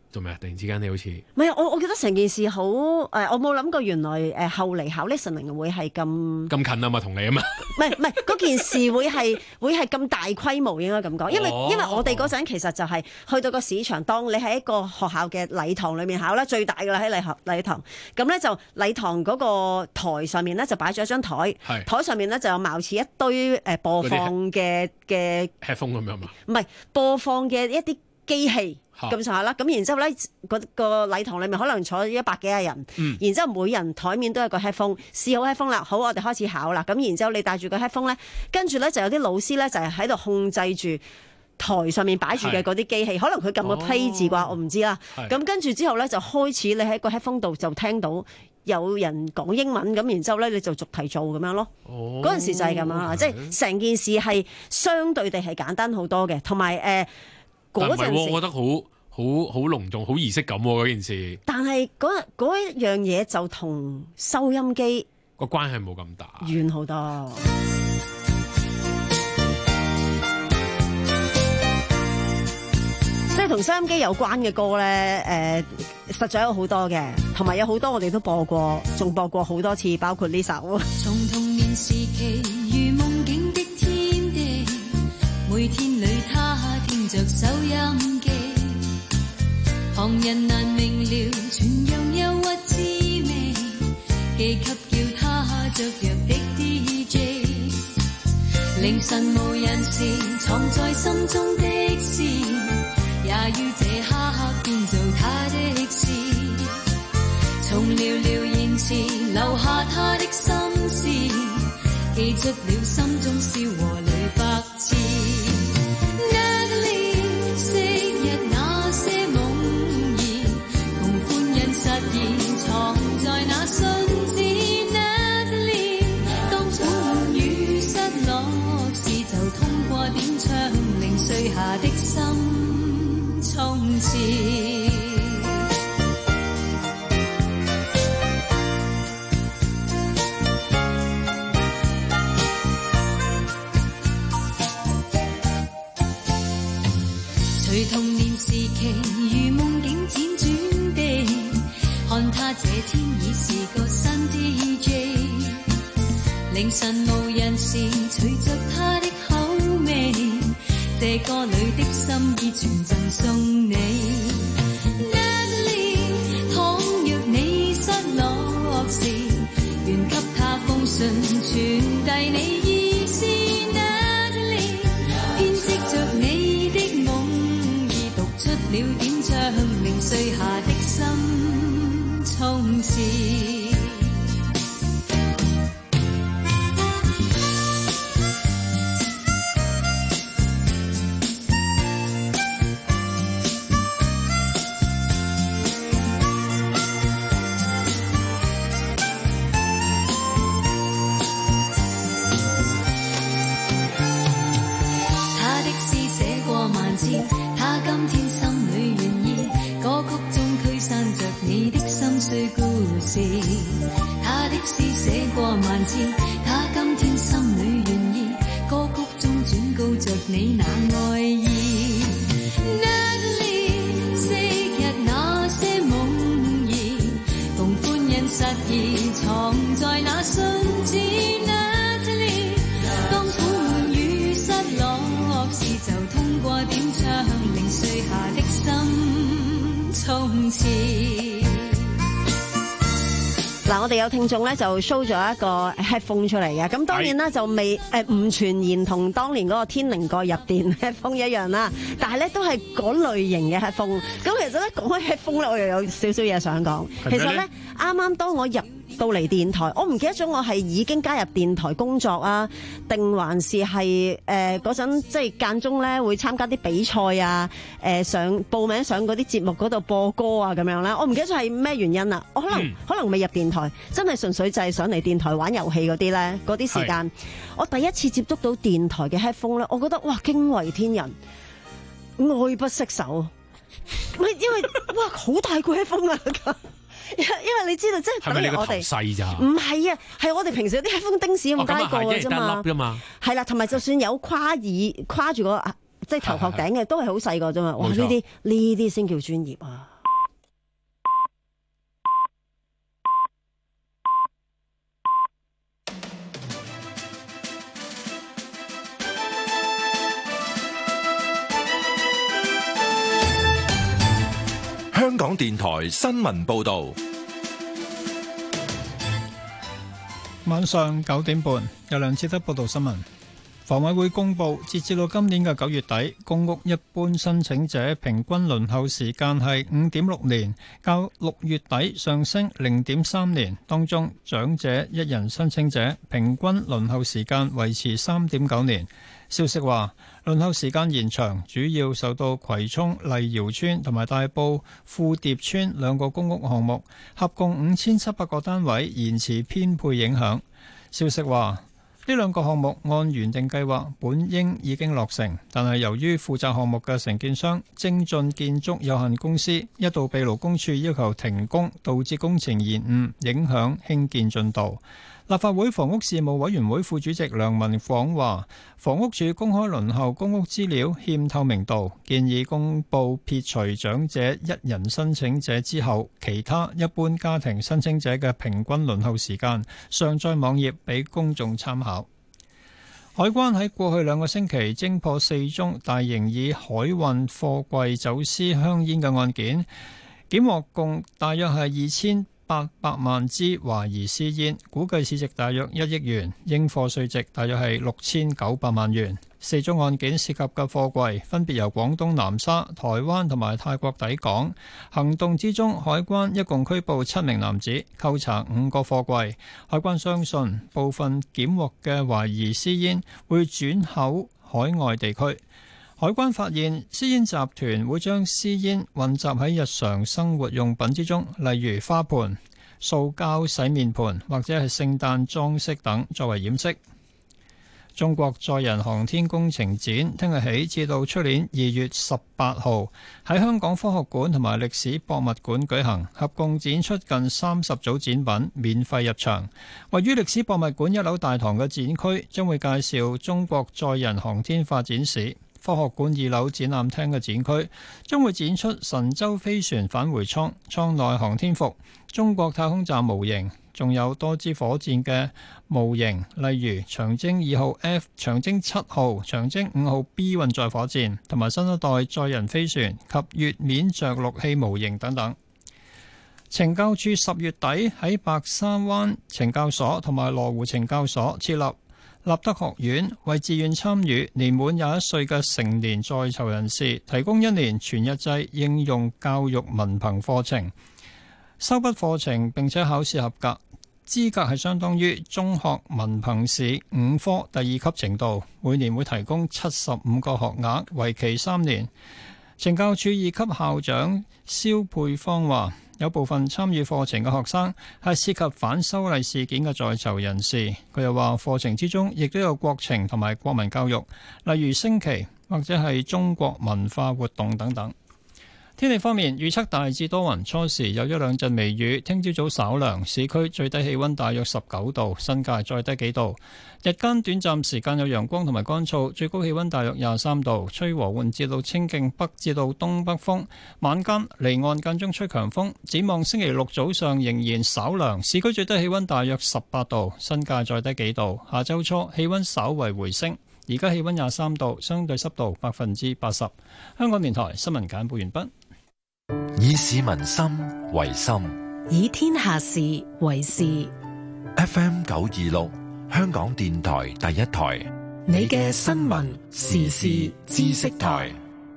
做咩啊？突然之間你好似唔係，我我覺得成件事好誒，我冇諗過原來誒後嚟考 listening 會係咁咁近啊嘛，同你啊嘛。 唔係唔係，嗰件事會係會係咁大規模應該咁講，因為、 哦、 因為我哋嗰陣其實就係去到個市場，當你喺一個學校嘅禮堂裏面考啦，最大㗎啦喺禮學禮堂，咁咧就禮堂嗰個台上面咧就擺咗一張台，台上面咧就有貌似一堆誒播放嘅嘅 headphone 咁樣嘛， 唔係播放嘅一啲機器。咁上下啦，咁然之後咧，個個禮堂裏面可能坐一百幾廿人，嗯、然之後每人台面都有個 headphone，試好 headphone 啦，好，我哋開始考啦。咁然之後你帶住個 headphone 咧，跟住咧就有啲老師咧就係喺度控制住台上面擺住嘅嗰啲機器，可能佢撳個 play 字啩，哦、我唔知啦。咁跟住之後咧就開始你喺個 headphone 度就聽到有人講英文，咁然之後咧你就逐題做咁樣咯。嗰陣、哦、時就係咁樣啦，即係成件事係相對地係簡單好多嘅，同埋誒。 但唔係，我覺得好好好隆重、好儀式感喎嗰件事。 但係嗰嗰一樣嘢就同收音機個關係冇咁大， 遠好多。即係同收音機有關嘅歌咧，誒、呃，實在有好多嘅，同埋有好多我哋都播過，仲播過好多次，包括呢首。 從童年時期如夢境的天地，每天裏他聽着收音機，旁人難明了全樣憂鬱滋味，寄給叫他雀躍的 D J， 凌晨無人時藏在心中的事，也於這刻變做他的事，從寥寥言辭留下他的心事，記出了心中笑和淚百次。藏在那信紙 Natalie， 當苦悶與失落時，就通過點唱，零碎下的心衝刺。隨童年時期如夢境輾轉地，看他這天已是個新 D J， 凌晨無人時隨着他的口味，這歌裏的心意全贈送你。Natalie， 倘若你失落時，願給他封信傳遞你意思。Natalie， 編織着你的夢意，讀出了點唱，零碎下的心衝刺。他的詩寫過萬次，他今天心裏願意，歌曲中驅散着你的心碎故事。他的詩寫過萬次，他今天心裏願意，歌曲中轉告着你那愛意。Natalie， 昔日那些夢兒，同歡欣失意藏在那信紙。Natalie， 當苦悶與失落時，就通過點唱，零碎下的心衝刺。 嗱，我哋有聽眾咧就 show 咗一個 headphone 出嚟嘅，咁當然啦就未誒唔全然同當年嗰個天靈蓋入電 headphone 一樣啦，但係咧都係嗰類型嘅 headphone。咁其實咧講開 headphone 咧，我又有少少嘢想講。其實咧啱啱當我入到嚟電台，我唔記得咗我係已經加入電台工作啊，定還是係誒嗰陣即係間中咧會參加啲比賽啊，誒、呃、上報名上嗰啲節目嗰度播歌啊咁樣啦，我唔記得咗係咩原因啦。我可能、嗯、可能未入電台，真係純粹就係上嚟電台玩遊戲嗰啲咧，嗰啲時間，是我第一次接觸到電台嘅 headphone 咧，我覺得哇驚為天人，愛不釋手。因為哇好大個 headphone 啊！因為你知道，即係等於我哋細咋？ 唔係啊，係我哋平時有啲 headphone 釘屎咁大個嘅啫嘛。係啦，同埋就算有跨耳跨住個即係頭殼頂嘅，都係好細個啫嘛。哇！呢啲呢啲先叫專業啊！ 電台新聞報道。 晚上九點半，有梁志德報道新聞。房委會公布，截至到今年嘅九月底，公屋一般申請者平均輪候時間係五點六年，較六月底上升零點三年。當中長者一人申請者平均輪候時間維持三點九年。消息話，輪候時間延長主要受到葵涌麗瑤村同埋大埔富蝶村兩個公屋項目合共五千七百個單位延遲編配影響。消息話，呢兩個項目按原定計劃本應已經落成，但係由於負責項目嘅承建商精進建築有限公司一度被勞工處要求停工，導致工程延誤，影響興建進度。立法會房屋事務委員會副主席梁文廣話，房屋署公開輪候公屋資料欠透明度，建議公佈撇除長者一人申請者之後，其他一般家庭申請者嘅平均輪候時間，上載網頁俾公眾參考。海關喺過去兩個星期偵破四宗大型以海運貨櫃走私香煙嘅案件，檢獲共大約係二千八百萬支懷疑私煙，估計市值大約一億元，應課稅值大約係六千九百萬元。四宗案件涉及嘅貨櫃分別由廣東南沙、台灣同埋泰國抵港。行動之中，海關一共拘捕七名男子，扣查五個貨櫃。海關相信部分檢獲嘅懷疑私煙會轉口海外地區。海關發現私煙集團會將私煙混雜喺日常生活用品之中，例如花盆、塑膠洗面盆或者係聖誕裝飾等作為掩飾。中國載人航天工程展聽日起至到出年二月十八號喺香港科學館同埋歷史博物館舉行，合共展出近三十組展品，免費入場。位於歷史博物館一樓大堂嘅展區將會介紹中國載人航天發展史。科學館二樓展覽廳嘅展區將會展出神舟飛船返回艙、艙內航天服、中國太空站模型，仲有多支火箭嘅模型，例如長征二號 F、長征七號、長征五號 B 運載火箭，同埋新一代載人飛船及月面着陸器模型等等。懲教處十月底喺白沙灣懲教所同埋羅湖懲教所設立立德學院，為自願參與年滿廿一歲嘅成年在囚人士提供一年全日制應用教育文憑課程，修畢課程並且考試合格，資格係相當於中學文憑試五科第二級程度，每年會提供七十五個學額，為期三年。懲教處二級校長蕭佩芳話，有部分參與課程嘅學生係涉及反修例事件嘅在囚人士。佢又話，課程之中亦都有國情同埋國民教育，例如升旗或者係中國文化活動等等。天氣方面，預測大致多雲，初時有一兩陣微雨，聽朝早稍涼，市區最低氣溫大約十九度，新界再低幾度。日間短暫時間有陽光同埋乾燥，最高氣溫大約廿三度，吹和緩至到清勁北至到東北風，晚間離岸間中吹強風。展望星期六早上仍然稍涼，市區最低氣溫大約十八度，新界再低幾度。下周初氣溫稍為回升，而家氣溫廿三度，相對濕度百分之八十。香港電台新聞簡報完畢。 以市民心為心， 以天下事為事。 F M 九二六，香港電台第一台， 你嘅新聞時事知識台。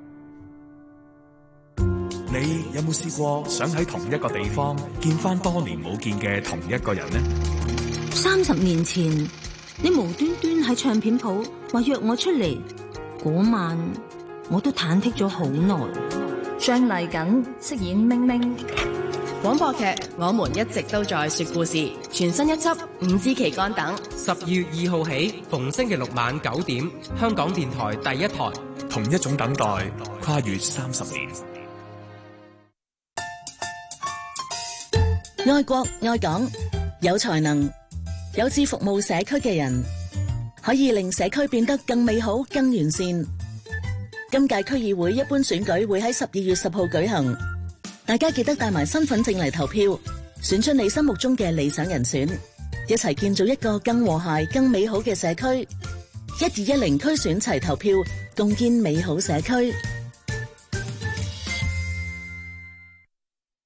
你有冇試過想喺同一個地方見翻多年冇見嘅同一個人呢？ 三十年前，你無端端喺唱片鋪話約我出嚟，嗰晚我都忐忑咗好耐。 張麗瑾飾演明明。 廣播劇《我們一直都在說故事》全新一輯《五支旗杆》等， 十二月二號起，逢星期六晚九點，香港電台第一台。 同一種等待，跨越三十年。 愛國愛港，有才能、有志服務社區嘅人，可以令社區變得更美好、更完善。今屆區議會一般選舉會喺十二月十號舉行，大家記得帶埋身份證嚟投票，選出你心目中嘅理想人選，一齊建造一個更和諧、更美好嘅社區。一二一零區選齊投票，共建美好社區。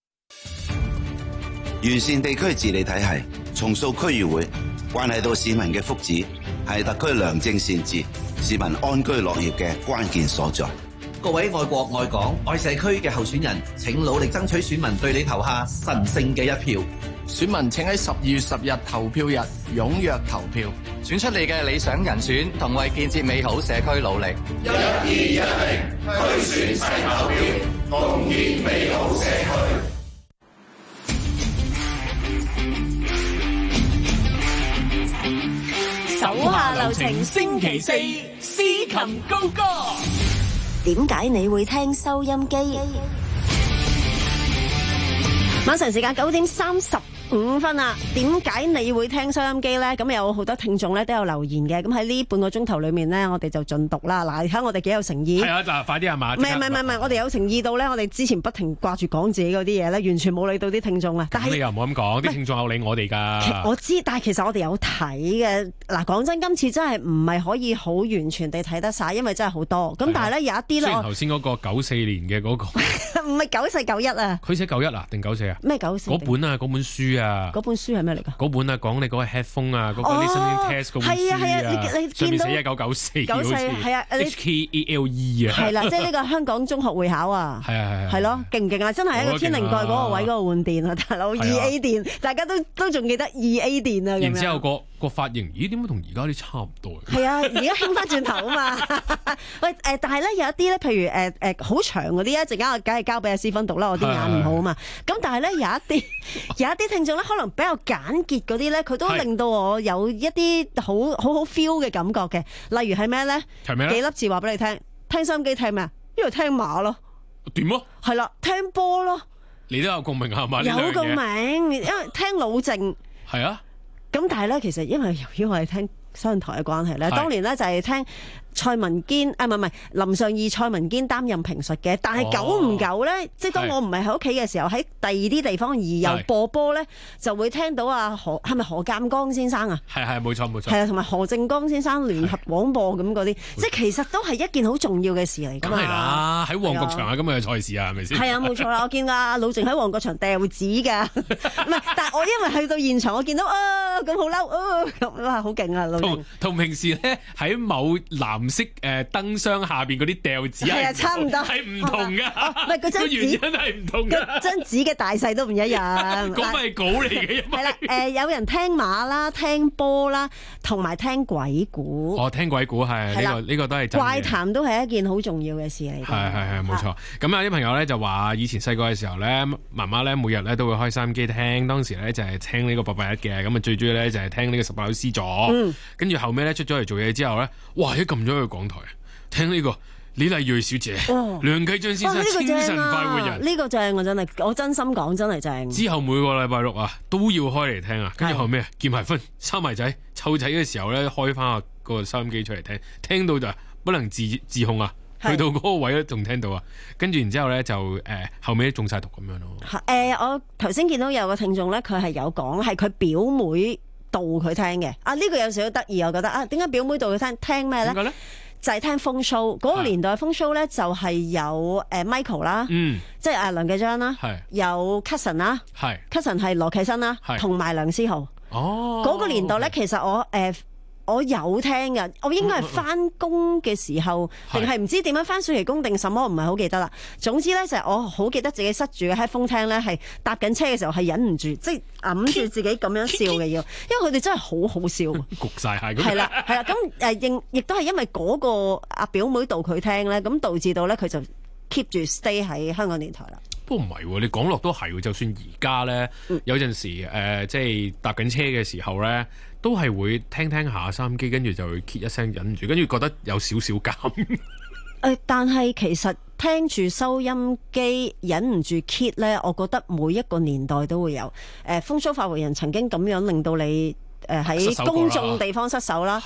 完善地區治理體系，重塑區議會，關係到市民嘅福祉，係特區良政善治、市民安居樂業嘅關鍵所在。 各位愛國愛港愛社區嘅候選人，請努力爭取選民對你投下神聖嘅一票。 選民請喺十二月十日投票日踴躍投票，選出你嘅理想人選，同為建設美好社區努力。 一、二、一零，區選齊投票，共建美好社區。 手下留情，星期四司琴高歌。 點解你會聽收音機？ 晚上時間九點三十五分啊！點解你會聽收音機呢？咁有好多聽眾咧都有留言嘅。咁喺呢半個鐘頭裏面呢，我哋就盡讀啦。嗱，你睇我哋幾有誠意。 係啊，就快啲係嘛？ 唔係唔係唔係，我哋有誠意到呢。我哋之前不停掛住講自己嗰啲嘢咧，完全冇理到啲聽眾啊。但係你又唔好咁講，啲聽眾有理我哋㗎。 我知，但係其實我哋有睇嘅。嗱，講真，今次真係唔係可以好完全地睇得晒，因為真係好多。咁但係咧有一啲咧， 雖然頭先嗰個九四年嘅嗰個， 唔係九四九一啊。 佢寫九一啊，定九四啊？ 咩九四？ 嗰本啊，嗰本書啊。 嗰本書係咩嚟㗎？ 嗰本啊，講你嗰個 headphone 啊，嗰個 listening test 嗰本書啊。係啊係啊，你你見到上面寫一九九四， 九四係啊 H K E L E 啊。 係啦，即係呢個香港中學會考啊。 係啊係啊。係咯，勁唔勁啊？真係一個天靈蓋嗰個位嗰個換電啊，大佬二 A 電，大家都都仲記得二 A 電啊。 然之後個個髮型，咦？點解同而家啲差唔多？ 係啊，而家興翻轉頭啊嘛。喂誒，但係咧有一啲咧，譬如誒誒好長嗰啲咧，陣間我梗係交俾阿思芬讀啦，我啲眼唔好啊嘛。咁但係咧有一啲有一啲聽眾咧，可能比較簡潔嗰啲咧，佢都令到我有一啲好好好 feel 嘅感覺嘅。例如係咩咧？ 係咩咧？ 幾粒字話俾你聽，聽收音機聽咩啊？因為聽馬咯。 點啊？ 係啦，聽波咯。 你都有共鳴係嘛？ 有共鳴，因為聽老靜。 係啊。 咁但係咧，其實因為由於我係聽收音台嘅關係咧，當年咧就係聽蔡文堅啊，唔係唔係林尚義、蔡文堅擔任評述嘅。但係久唔久咧，哦、即係當我唔係喺屋企嘅時候，喺第二啲地方而又播波咧，就會聽到啊何係咪何鑑江先生啊？ 係係冇錯冇錯。 係啊，同埋何正剛先生聯合廣播咁嗰啲，即係其實都係一件好重要嘅事嚟㗎嘛。 梗係啦，喺旺角場啊，今日嘅賽事啊，係咪先？ 係啊，冇錯啦，我見阿老靜喺旺角場掉紙㗎，唔係，但係我因為去到現場，我見到啊咁好嬲啊咁哇好勁啊老靜。 同平時咧喺某藍色誒燈箱下邊嗰啲掉紙係啊，差唔多係唔同㗎， 唔係嗰張紙原因係唔同㗎， 張紙嘅大細都唔一樣。 咁咪稿嚟嘅， 係啦，誒有人聽馬啦，聽波啦，同埋聽鬼故。 哦，聽鬼故係呢個呢個都係真嘅。 怪談都係一件好重要嘅事嚟嘅。 係係係冇錯。咁有啲朋友咧就話以前細個嘅時候咧，媽媽咧每日咧都會開收音機聽，當時咧就係聽呢個八八一嘅，咁啊最中意咧就係聽呢個十八樓 C 座，跟住後尾咧出咗嚟做嘢之後咧，哇一撳咗去港台，聽呢個李麗蕊小姐、哦、梁啟章先生、清晨快活人， 呢個正啊，真係我真心講真係正。 之後每個禮拜六啊都要開嚟聽啊，跟住後尾結埋婚生埋仔湊仔嘅時候咧，開翻個收音機出嚟聽，聽到就不能自自控啊，去到嗰個位咧仲聽到啊，跟住然之後咧就誒、呃、後尾中晒毒咁樣咯。 誒、呃，我頭先見到有個聽眾咧，佢係有講係佢表妹導佢聽嘅啊，呢、這個有少少得意，我覺得啊，點解表妹導佢聽聽咩咧？點解咧？就係聽風 show 嗰個年代，風 show 咧就係有誒 Michael 啦，嗯，即係阿梁繼章啦，係有 Cousin 啦，係 Cousin 係羅啟新啦，同埋梁思浩。哦，嗰個年代咧，其實我誒。呃我有聽㗎，我應該係翻工嘅時候，定係唔知點樣翻暑期工定什麼，我唔係好記得啦。總之咧就係我好記得自己塞住嘅 headphone 聽咧，係搭緊車嘅時候係忍唔住，即係揞住自己咁樣笑嘅要，因為佢哋真係好好笑， 焗晒係。 係啦係啦，咁誒應亦都係因為嗰個阿表妹導佢聽咧，咁導致到咧佢就 keep 住 stay 喺香港電台啦。 不過唔係喎，你講落都係喎，就算而家咧有陣時誒、呃，即係搭緊車嘅時候咧。都係會聽聽下收音機，跟住就會揭一聲忍住，跟住覺得有少少尷。 誒，但係其實聽住收音機忍唔住揭咧，我覺得每一個年代都會有。誒，風騷發回人曾經咁樣令到你誒喺公眾地方失手啦。係啊。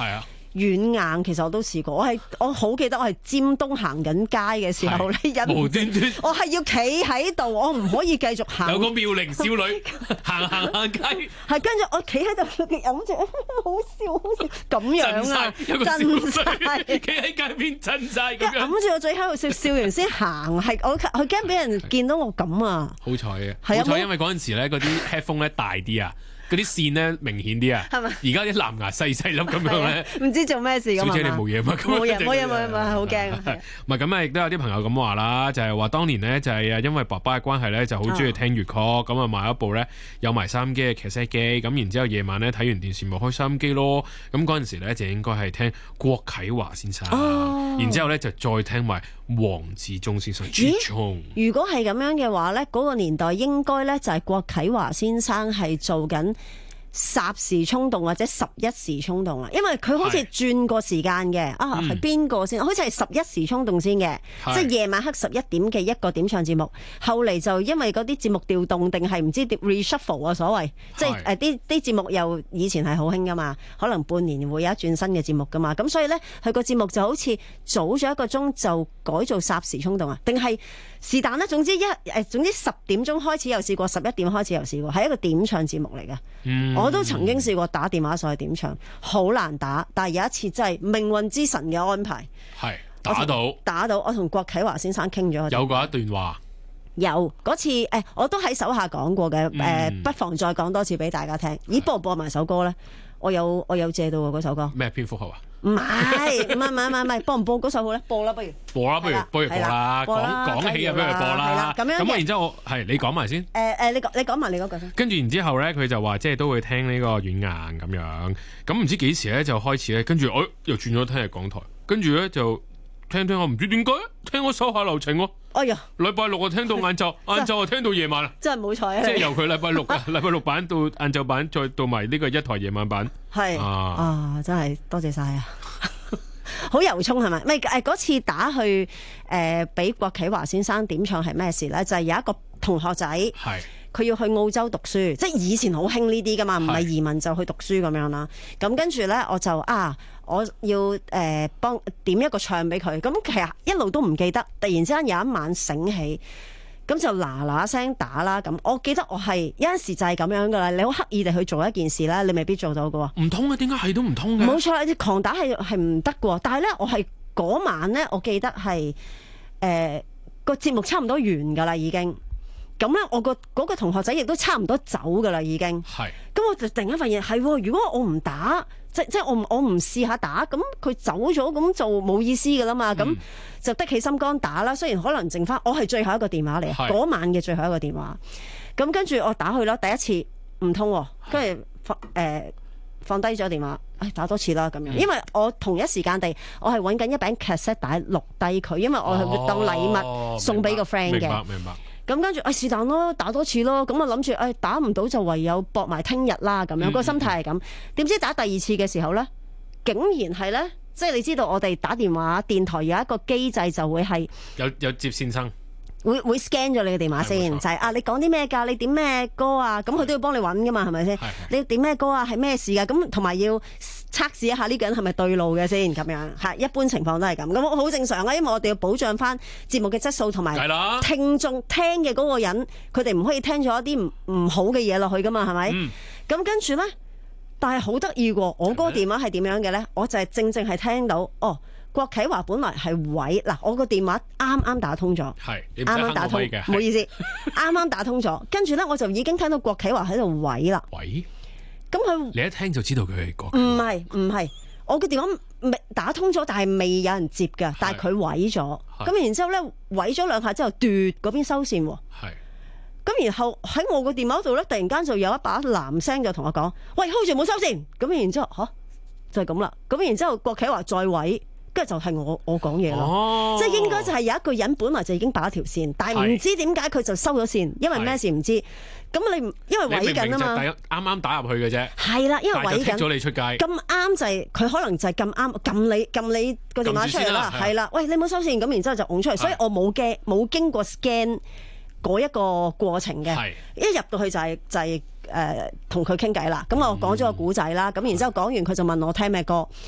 軟硬其實我都試過，我係我好記得我係尖東行緊街嘅時候咧， 無端端我係要企喺度，我唔可以繼續行。 有個妙齡少女行行下街， 係跟住我企喺度飲住，好笑好笑咁樣啊！ 震晒，企喺街邊震晒咁樣。 揞住我嘴喺度笑，笑完先行，係我我驚俾人見到我咁啊！ 好彩嘅，好彩因為嗰陣時咧嗰啲 headphone 咧大啲啊。嗰啲線咧明顯啲啊，係咪？而家啲藍牙細細粒咁樣咧， 唔知做咩事咁啊？ 小姐你冇嘢嘛？ 冇嘢冇嘢冇嘢冇嘢，好驚。 唔係咁啊，亦都有啲朋友咁話啦，就係話當年咧就係啊，因為爸爸嘅關係咧，就好中意聽粵曲，咁啊買一部咧有埋收音機嘅卡式機，咁然之後夜晚咧睇完電視咪開收音機咯。咁嗰陣時咧就應該係聽郭啟華先生，然之後咧就再聽埋黃志忠先生。 咦？如果係咁樣嘅話咧，嗰個年代應該咧就係郭啟華先生係做緊霎時衝動或者十一時衝動啊，因為佢好似轉過時間嘅啊，係邊個先？好似係十一時衝動先嘅，即係夜晚黑十一點嘅一個點唱節目。後嚟就因為嗰啲節目調動定係唔知 reshuffle 啊，所謂即係誒啲啲節目又以前係好興噶嘛，可能半年會有一轉新嘅節目噶嘛，咁所以咧佢個節目就好似早咗一個鐘就改做霎時衝動啊，定係是但啦。總之一誒總之十點鐘開始又試過，十一點開始又試過，係一個點唱節目嚟嘅。嗯我都曾經試過打電話上去點唱，好難打，但係有一次真係命運之神嘅安排， 係打到打到。我同郭啟華先生傾咗， 有過一段話， 有嗰次誒、欸，我都喺手下講過嘅，誒、呃嗯，不妨再講多次俾大家聽。咦，播唔播埋首歌咧？我有我有借到喎嗰首歌。 咩蝙蝠俠啊？ 唔係唔係唔係唔係，播唔播嗰首好咧？播啦，不如播啦，不如不如播啦，講講起啊，不如播啦。 咁樣咁啊，然之後我係你講埋先。 誒誒，你講你講埋你嗰句先。 跟住然之後咧，佢就話即係都會聽呢個軟硬咁樣。咁唔知幾時咧就開始咧，跟住我又轉咗聽日港台，跟住咧就聽聽我唔知點解聽我手下留情喎。 哎呀！ 禮拜六我聽到晏晝，晏晝我聽到夜晚啊！ 真係冇彩啊！ 即係由佢禮拜六嘅禮拜六版到晏晝版，再到埋呢個一台夜晚版。 係啊，啊，真係多謝晒啊！好由衷係咪？咪誒嗰次打去誒俾郭啟華先生點唱係咩事咧？就係、是、有一個同學仔，佢要去澳洲讀書，即係以前好興呢啲噶嘛，唔係移民就去讀書咁樣啦。咁跟住咧，我就啊，我要誒、呃、幫點一個唱俾佢。咁其實一路都唔記得，突然之間有一晚醒起，咁就嗱嗱聲打啦。咁我記得我係有陣時就係咁樣噶啦。你好刻意地去做一件事咧，你未必做到噶。 唔通啊？點解係都唔通嘅？ 冇錯，你狂打係係唔得噶。但係咧，我係嗰晚咧，我記得係誒個節目差唔多完噶啦，已經。咁咧，我個嗰個同學仔亦都差唔多走噶啦，已經。係。咁我就突然間發現係，如果我唔打，即即我我唔試下打，咁佢走咗，咁就冇意思噶啦嘛。咁、嗯、就得起心肝打啦。雖然可能剩翻，我係最後一個電話嚟，嗰晚嘅最後一個電話。咁跟住我打去啦，第一次唔通，跟住放誒、呃、放低咗電話，唉，打多次啦咁樣、嗯。因為我同一時間地，我係揾緊一餅 cassette 帶錄低佢，因為我係當禮物送俾個 friend 嘅。明白，明白。咁跟住，誒是但咯，打多次咯。咁我諗住，誒、哎、打唔到就唯有搏埋聽日啦。咁樣、嗯、個心態係咁。點知打第二次嘅時候咧，竟然係咧，即係你知道我哋打電話電台有一個機制，就會係有有接線生。 會會 scan 咗你嘅電話先，就係、是、啊，你講啲咩㗎？你點咩歌啊？咁佢都要幫你揾㗎嘛，係咪先？你要點咩歌啊？係咩事㗎？咁同埋要測試一下呢個人係咪對路嘅先，咁樣係一般情況都係咁。咁好正常啊，因為我哋要保障翻節目嘅質素同埋聽眾聽嘅嗰個人，佢哋唔可以聽咗一啲唔唔好嘅嘢落去㗎嘛，係咪？咁、嗯、跟住咧，但係好得意喎，我嗰個電話係點樣嘅咧？我就係正正係聽到哦。郭啟華本來係位嗱，我個電話啱啱打通咗，係啱啱打通，唔好意思，啱啱打通咗，跟住咧我就已經聽到郭啟華喺度位啦。位，咁佢你一聽就知道佢係郭啟華。 唔係唔係，我個電話未打通咗，但係未有人接㗎，但係佢位咗，咁然之後咧位咗兩下之後，嘟嗰邊收線喎。係，咁然後喺我個電話度咧，突然間就有一把男聲就同我講：喂 hold 住冇收線。咁然之後吓、啊，就係咁啦。咁然之後郭啟華再位。跟住就係我我講嘢咯，即係應該就係有一個人本來就已經打咗條線，但係唔知點解佢就收咗線，因為咩事唔知。咁你因為位緊啊嘛， 啱啱打入去嘅啫。係啦，因為位緊咗你出街，咁啱就係、是、佢可能就係咁啱撳你撳你個電話出嚟啦，係啦。喂，你冇收線，咁然之後就拱出嚟，所以我冇驚冇經過 scan 嗰一個過程嘅，一入到去就係、是、就係誒同佢傾偈啦。咁、呃、我講咗個古仔啦，咁、嗯、然之後講完佢就問我聽咩歌。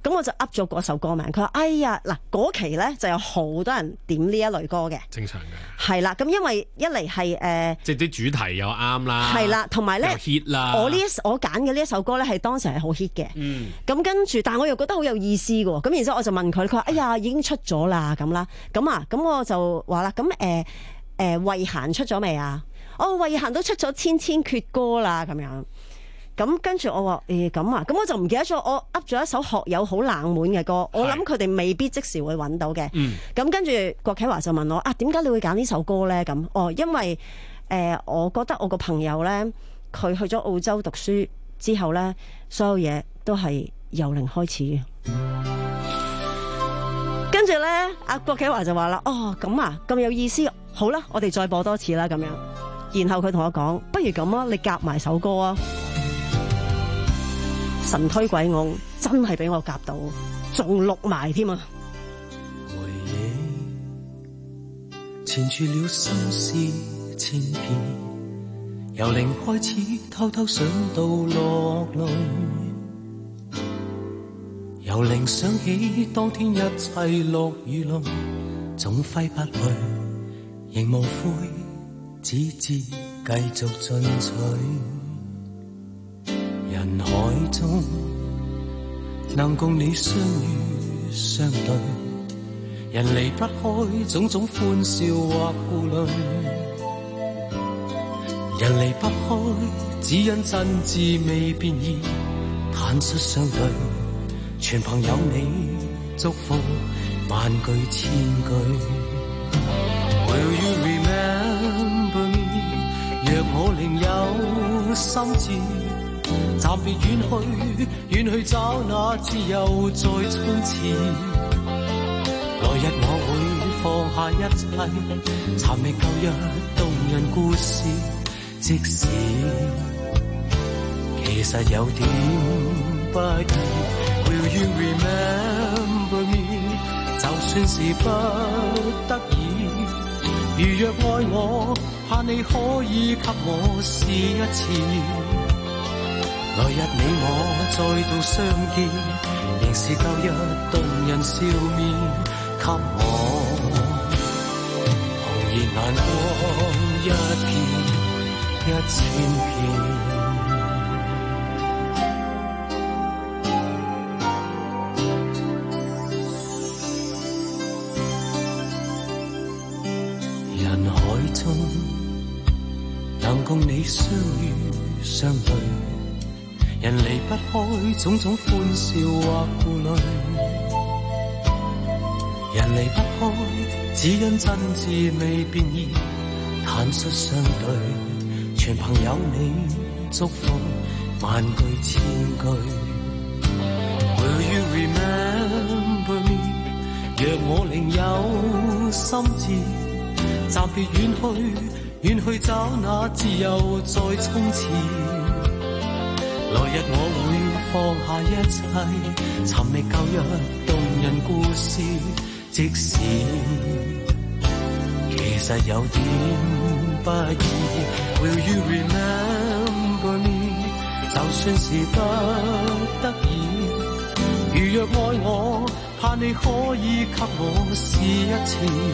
咁我就噏咗嗰首歌名。佢話：哎呀，嗱嗰期咧就有好多人點呢一類歌嘅， 正常嘅。 係啦，咁因為一嚟係誒， 即係啲主題又啱啦， 係啦，同埋咧 hit 啦。 我呢我揀嘅呢一首歌咧係當時係好 hit 嘅。嗯。咁跟住，但係我又覺得好有意思嘅喎。咁然之後我就問佢，佢話：哎呀，已經出咗啦咁啦。咁啊，咁我就話啦，咁誒誒慧嫻出咗未啊？哦，慧嫻都出咗千千闕歌啦，咁樣。咁跟住我話誒咁啊，咁我就唔記得咗，我噏咗一首學友好冷門嘅歌，我諗佢哋未必即時會揾到嘅。咁、嗯、跟住郭啟華就問我啊，點解你會揀呢首歌咧？咁哦，因為誒、呃，我覺得我個朋友咧，佢去咗澳洲讀書之後咧，所有嘢都係由零開始嘅。跟住咧，阿郭啟華就話啦，哦咁啊，咁有意思，好啦，我哋再播多次啦，咁樣。然後佢同我講，不如咁啊，你夾埋首歌啊。神推鬼拱，真係俾我夾到，仲錄埋添啊！ 回憶纏住了心事千遍，由零開始偷偷想到落淚，由零想起當天一切落雨淚，總揮不去，仍無悔，只知繼續進取。人海中能共你相遇相對，人離不開種種歡笑或顧慮，人離不開只因真摯未變異，坦率相對，全憑有你祝福萬句千句。Will you remember me？ 若我另有心志，暫別遠去，遠去找那自由再衝刺。來日我會放下一切，尋覓舊日動人故事。即使其實有點不易 ，Will you remember me？ 就算是不得已，如若愛我，盼你可以給我試一次。來日你我再度相見，仍是舊日動人笑面，給我紅熱眼光一片一千片。人海中能共你相遇相對，人離不開種種歡笑或顧慮，人離不開只因真摯未變異，坦率相對，全憑有你祝福萬句千句。Will you remember me？ 若我另有心志，暫別遠去，遠去找那自由再衝刺。來日我會放下一切，尋覓舊日動人故事。即使其實有點不易 ，Will you remember me？ 就算是不得已，如若愛我，盼你可以給我試一次。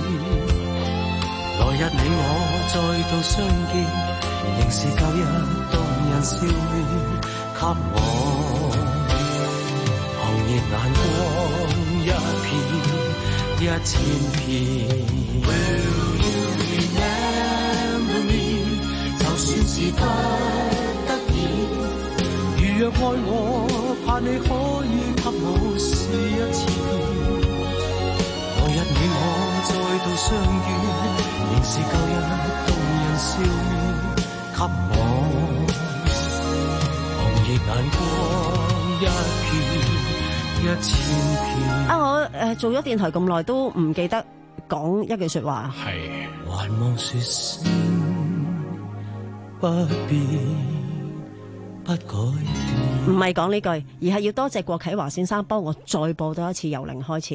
來日你我再度相見，仍是舊日動人笑臉。給我紅熱眼光一片一千片。Will you remember me？ 就算是不得已，如若愛我，盼你可以給我試一次。來日你我再度相遇，仍是舊日動人笑臉。給我眼光一片一千片。 啊！我誒、呃、做咗電台咁耐，都唔記得講一句說話。 係。 還望說聲不變不改變。 唔係講呢句，而係要多謝郭啟華先生幫我再播多一次由零開始。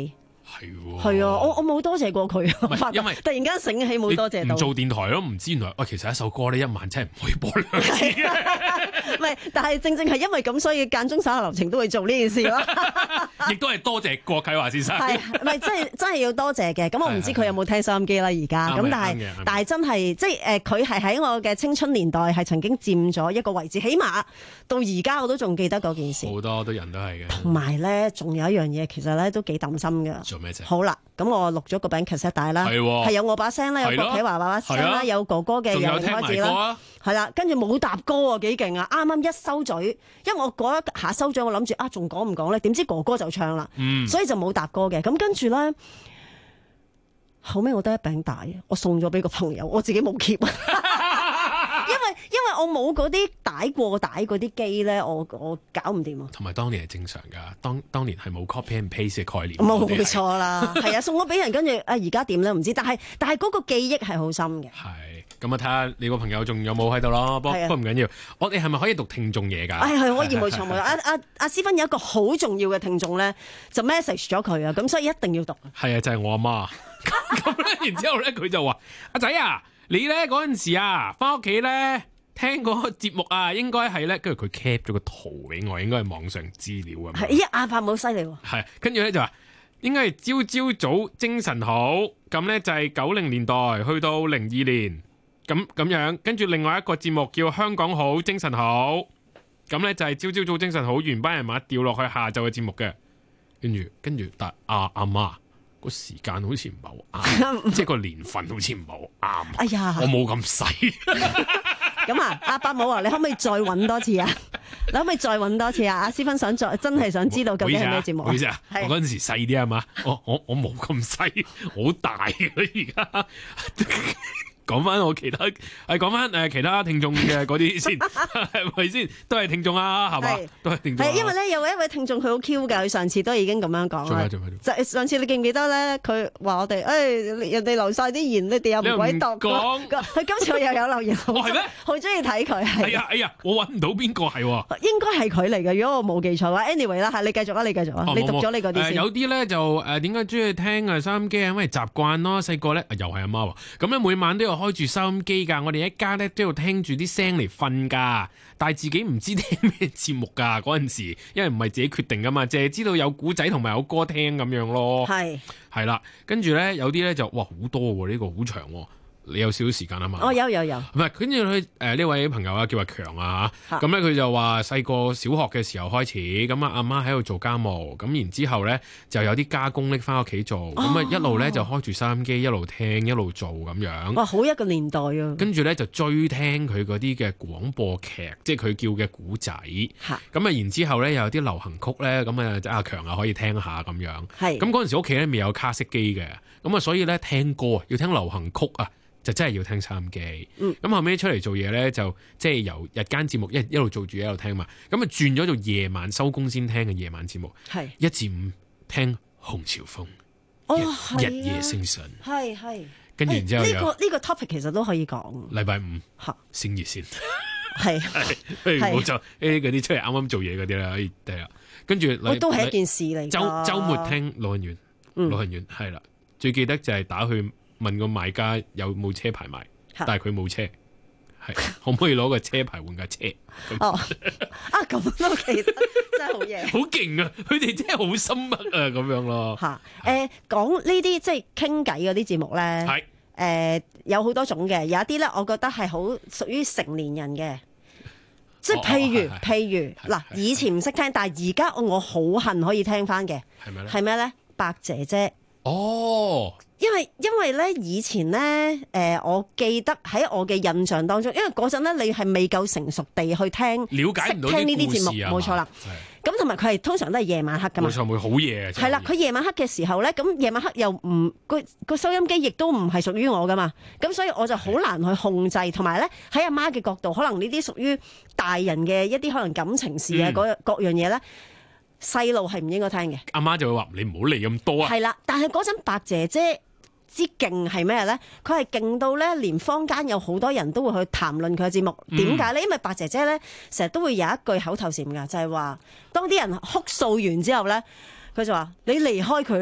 係喎， 係啊，我我冇多謝過佢， 因為突然間醒起冇多謝到。 唔做電台咯，唔知原來喂，其實一首歌呢，一晚真係唔可以播兩次嘅。 唔係，但係正正係因為咁，所以間中手下留情都會做呢件事咯。 亦都係多謝郭啟華先生。 係，唔係真係真係要多謝嘅。咁我唔知佢有冇聽收音機啦，而家咁，但係但係真係即係誒，佢係喺我嘅青春年代係曾經佔咗一個位置，起碼到而家我都仲記得嗰件事。 好多都人都係嘅。同埋咧，仲有一樣嘢，其實咧都幾擔心㗎。 做咩啫？ 好啦，咁我錄咗個餅 cassette 帶啦，係有我把聲啦，有郭啟華把聲啦，有哥哥嘅有開始啦，係啦，跟住冇搭歌喎，幾勁啊！啱啱一收嘴，因為我嗰一下收嘴，我諗住啊，仲講唔講咧？點知哥哥就唱啦，嗯、所以就冇搭歌嘅。咁跟住咧，後尾我得一餅帶，我送咗俾個朋友，我自己冇 keep。因為因為我冇嗰啲帶過帶嗰啲機咧，我我搞唔掂啊。 同埋當年係正常噶，當當年係冇 copy and paste 嘅概念。 冇冇錯啦，係啊，送咗俾人，跟住啊而家點咧唔知，但係但係嗰個記憶係好深嘅。 係咁啊，睇下你個朋友仲有冇喺度咯。不過唔緊要，我哋係咪可以讀聽眾嘢噶？ 係係可以冇錯冇錯。阿阿阿思芬有一個好重要嘅聽眾咧，就 message 咗佢啊，咁所以一定要讀。 係啊，就係我阿媽。咁咧，然之後咧，佢就話：阿仔啊！你咧嗰陣時啊，翻屋企咧聽嗰個節目啊，應該係咧，跟住佢 cap 咗個圖俾我，應該係網上資料咁。 係，咦，阿伯冇犀利喎。 係，跟住咧就話應該係朝朝早精神好，咁咧就係九零年代去到零二年咁咁樣，跟住另外一個節目叫香港好精神好，咁咧就係朝朝早精神好，原班人馬調落去下晝嘅節目嘅，跟住跟住但阿阿媽。個時間好似唔係好啱，即係個年份好似唔係好啱。 哎呀， 我冇咁細。 咁啊，阿伯母啊，你可唔可以再揾多次啊？你可唔可以再揾多次啊？阿思芬想再真係想知道究竟係咩節目啊？ 唔好意思啊，我嗰陣時細啲係嘛？我我我冇咁細，好大嘅而家。講翻我其他，係講翻誒其他聽眾嘅嗰啲先，係咪先？都係聽眾啊，係嘛？都係聽眾。係因為咧有一位聽眾佢好 Q 㗎，佢上次都已經咁樣講啦。做咩做咩？就上次你記唔記得咧？佢話我哋誒、哎、人哋留晒啲言，你哋又唔鬼讀。講佢今次我又有留言， 我係咩？ 好中意睇佢。係啊，哎呀，我揾唔到邊個係。 應該係佢嚟嘅，如果我冇記錯嘅話。anyway 啦，係你繼續啊，你繼續啊，哦、你讀咗你嗰啲先。 呃、有啲咧就誒點解中意聽啊收音機啊？因為習慣咯，細個咧又係阿媽喎。咁咧每晚都有開住收音機。我哋一家咧都要聽住啲聲嚟瞓噶，但係自己唔知聽咩節目噶嗰陣時，因為唔係自己決定噶嘛，淨係知道有古仔同埋有歌聽咁樣咯。係係啦，跟住咧有啲咧就哇好多喎，呢個好長喎。你有少少時間啊嘛？ 哦，有有有。 唔係，跟住佢誒呢位朋友啊，叫阿強啊嚇。咁咧佢就話細個小學嘅時候開始，咁啊阿媽喺度做家務，咁然之後咧就有啲家公拎翻屋企做，咁啊、哦、一路咧就開住收音機，一路聽一路做咁樣。哇， 好一個年代啊！ 跟住咧就追聽佢嗰啲嘅廣播劇，即係佢叫嘅古仔。嚇。咁啊然之後咧又有啲流行曲咧，咁啊阿強啊可以聽下咁樣。係。咁嗰陣時屋企咧未有卡式機嘅，咁啊所以咧聽歌要聽流行曲啊。就真係要聽收音機，咁、嗯、後尾出嚟做嘢咧，就即係由日間節目一一路做住一路聽嘛，咁啊轉咗做夜晚收工先聽嘅夜晚節目，係一至五聽洪朝豐，哦日，啊、日夜星辰， 係係， 跟住然之後有呢、這個呢、這個 topic 其實都可以講， 禮拜五嚇星熱線， 係係，冇錯，誒嗰啲出嚟啱啱做嘢嗰啲啦，可以係啦，跟住都係一件事嚟， 周週末聽老人院，老人院係啦，最記得就係打去。問個買家有冇車牌賣，但係佢冇車，係可唔可以攞個車牌換架車？ 哦，啊咁都記得，真係好嘢， 好勁啊！佢哋真係好深刻啊，咁樣咯。 吓，誒，講呢啲即係傾偈嗰啲節目咧，係誒、呃、有好多種嘅，有一啲咧，我覺得係好屬於成年人嘅，即係譬如、哦、譬如嗱，以前唔識聽，但係而家我好恨可以聽翻嘅，係咩咧？係咩咧？白姐姐哦。因為因為咧以前咧誒、呃，我記得喺我嘅印象當中，因為嗰陣咧你係未夠成熟地去聽了解唔到聽呢啲節目，冇錯啦。咁同埋佢係通常都係夜晚黑噶嘛，冇錯會好夜嘅。係啦， 佢夜晚黑嘅時候咧，咁夜晚黑又唔個個收音機亦都唔係屬於我噶嘛，咁所以我就好難去控制。同埋咧喺阿媽嘅角度，可能呢啲屬於大人嘅一啲可能感情事啊，嗰、嗯、各樣嘢咧，細路係唔應該聽嘅。阿媽就會話你唔好理咁多啊。係啦，但係嗰陣白姐姐之勁係咩咧？佢係勁到咧，連坊間有好多人都會去談論佢嘅節目。點解咧？因為白姐姐咧，成日都會有一句口頭禪㗎，就係話，當啲人哭訴完之後咧，佢就話：你離開佢啦，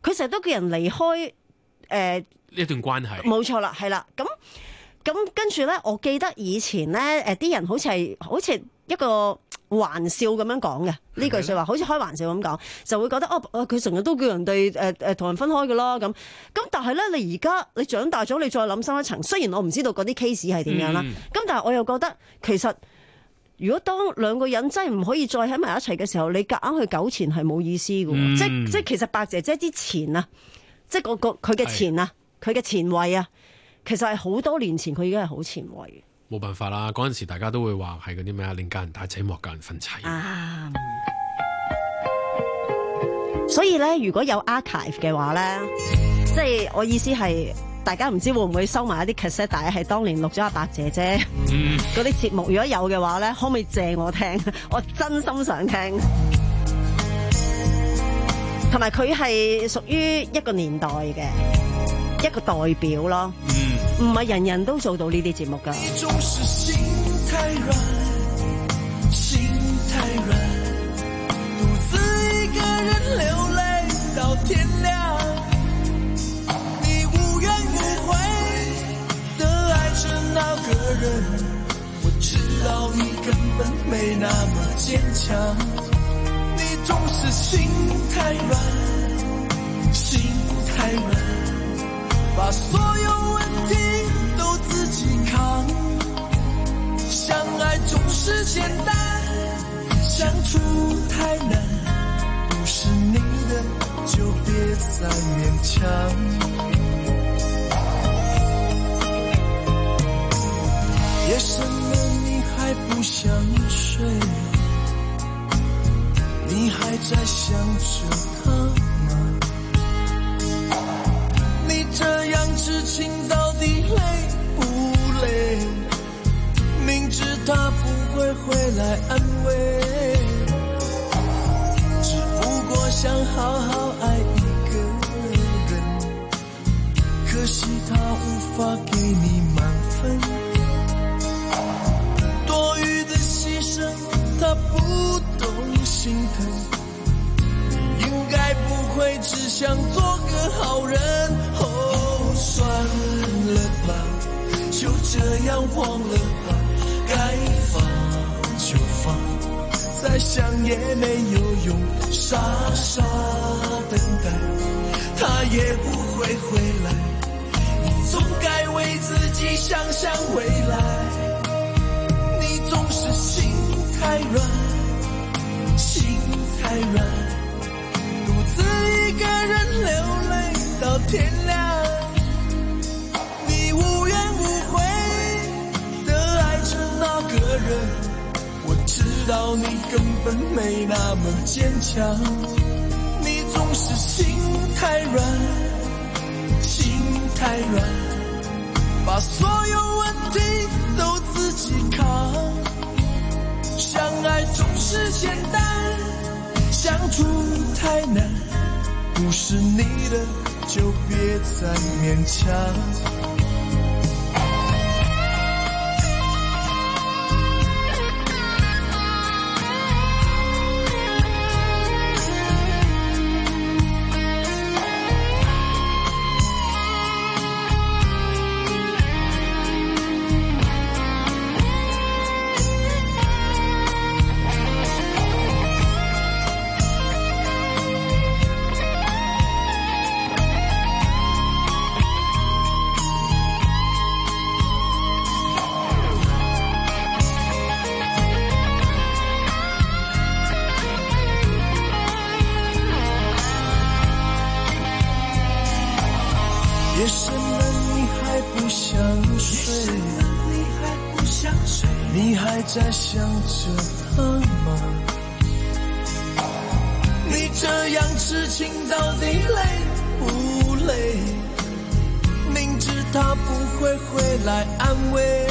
佢成日都叫人離開誒呢一段關係。 冇錯啦，係啦，咁咁跟住咧，我記得以前咧誒啲人好似係好似一個玩笑咁樣講嘅呢句説話，好似開玩笑咁講，就會覺得哦，佢成日都叫人哋誒誒同人分開嘅咯咁。咁但係咧，你而家你長大咗，你再諗深一層，雖然我唔知道嗰啲 case 係點樣啦，咁、嗯、但係我又覺得其實如果當兩個人真係唔可以再喺埋一齊嘅時候，你夾硬去糾纏係冇意思嘅、嗯。即即其實白姐姐之前啊，即個個佢嘅前啊，佢嘅前衛啊，其實係好多年前佢已經係好前衛嘅。 冇辦法啦，嗰陣時大家都會話係嗰啲咩啊，寧教人帶仔莫教人分妻啊。所以咧，如果有 archive 嘅話咧，即係我意思係，大家唔知會唔會收埋一啲 cassette 帶，係當年錄咗阿白姐姐嗰啲節目，如果有嘅話咧，可唔可以借我聽？我真心想聽。同埋佢係屬於一個年代嘅一個代表咯。唔係人人都做到呢啲節目㗎。 你總是心太軟，心太軟，獨自一個人流淚到天亮。你無怨無悔地愛着那個人，我知道你根本沒那麼堅強。你總是心太軟，心太軟，把所有問題都自己扛，相愛總是簡單，相處太難，不是你的就別再勉強。夜深了你還不想睡，你還在想着他嗎？你這樣痴情到底累不累？明知他不會回來安慰，只不過想好好愛一個人，可惜他無法給你滿分，多餘的犧牲他不懂心疼，你應該不會只想做個好人。哦，算了吧，就這樣忘了吧，該放就放，再想也沒有用，傻傻等待，他也不會回來，你總該為自己想想未來。你總是心太軟，心太軟，獨自一個人流淚到天亮。你無怨無悔地愛着那個人，我知道你根本沒那麼堅強。你總是心太軟，心太軟，把所有問題都自己扛。相愛總是簡單，相處太難，不是你的就別再勉強。夜深了你還不想睡，你還在想着他嗎？你這樣痴情到底累不累？明知他不會回來安慰，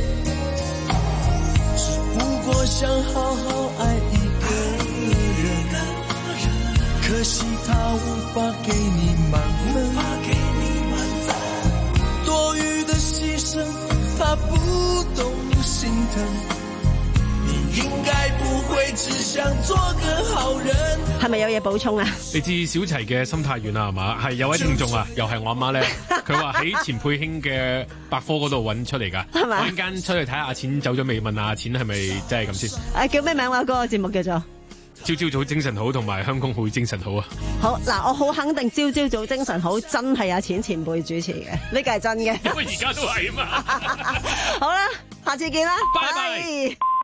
只不過想好好愛一個人，可惜他無法給你滿分，多餘的犧牲他不懂心疼，你應該不會只想做個好人。 係咪有嘢補充啊？ 你知小齊嘅心太軟啦係嘛？係有位聽眾啊，又係我阿媽咧，佢話喺錢佩卿嘅百科嗰度揾出嚟㗎。 係咪？ 我陣間出去睇下阿錢走咗未，問下阿錢係咪真係咁先。 誒叫咩名話？嗰個節目叫做朝朝早精神好同埋香港好精神好啊！ 好嗱，我好肯定朝朝早精神好真係阿錢前輩主持嘅，呢個係真嘅。 因為而家都係啊嘛。 好啦，下次見啦， 拜拜。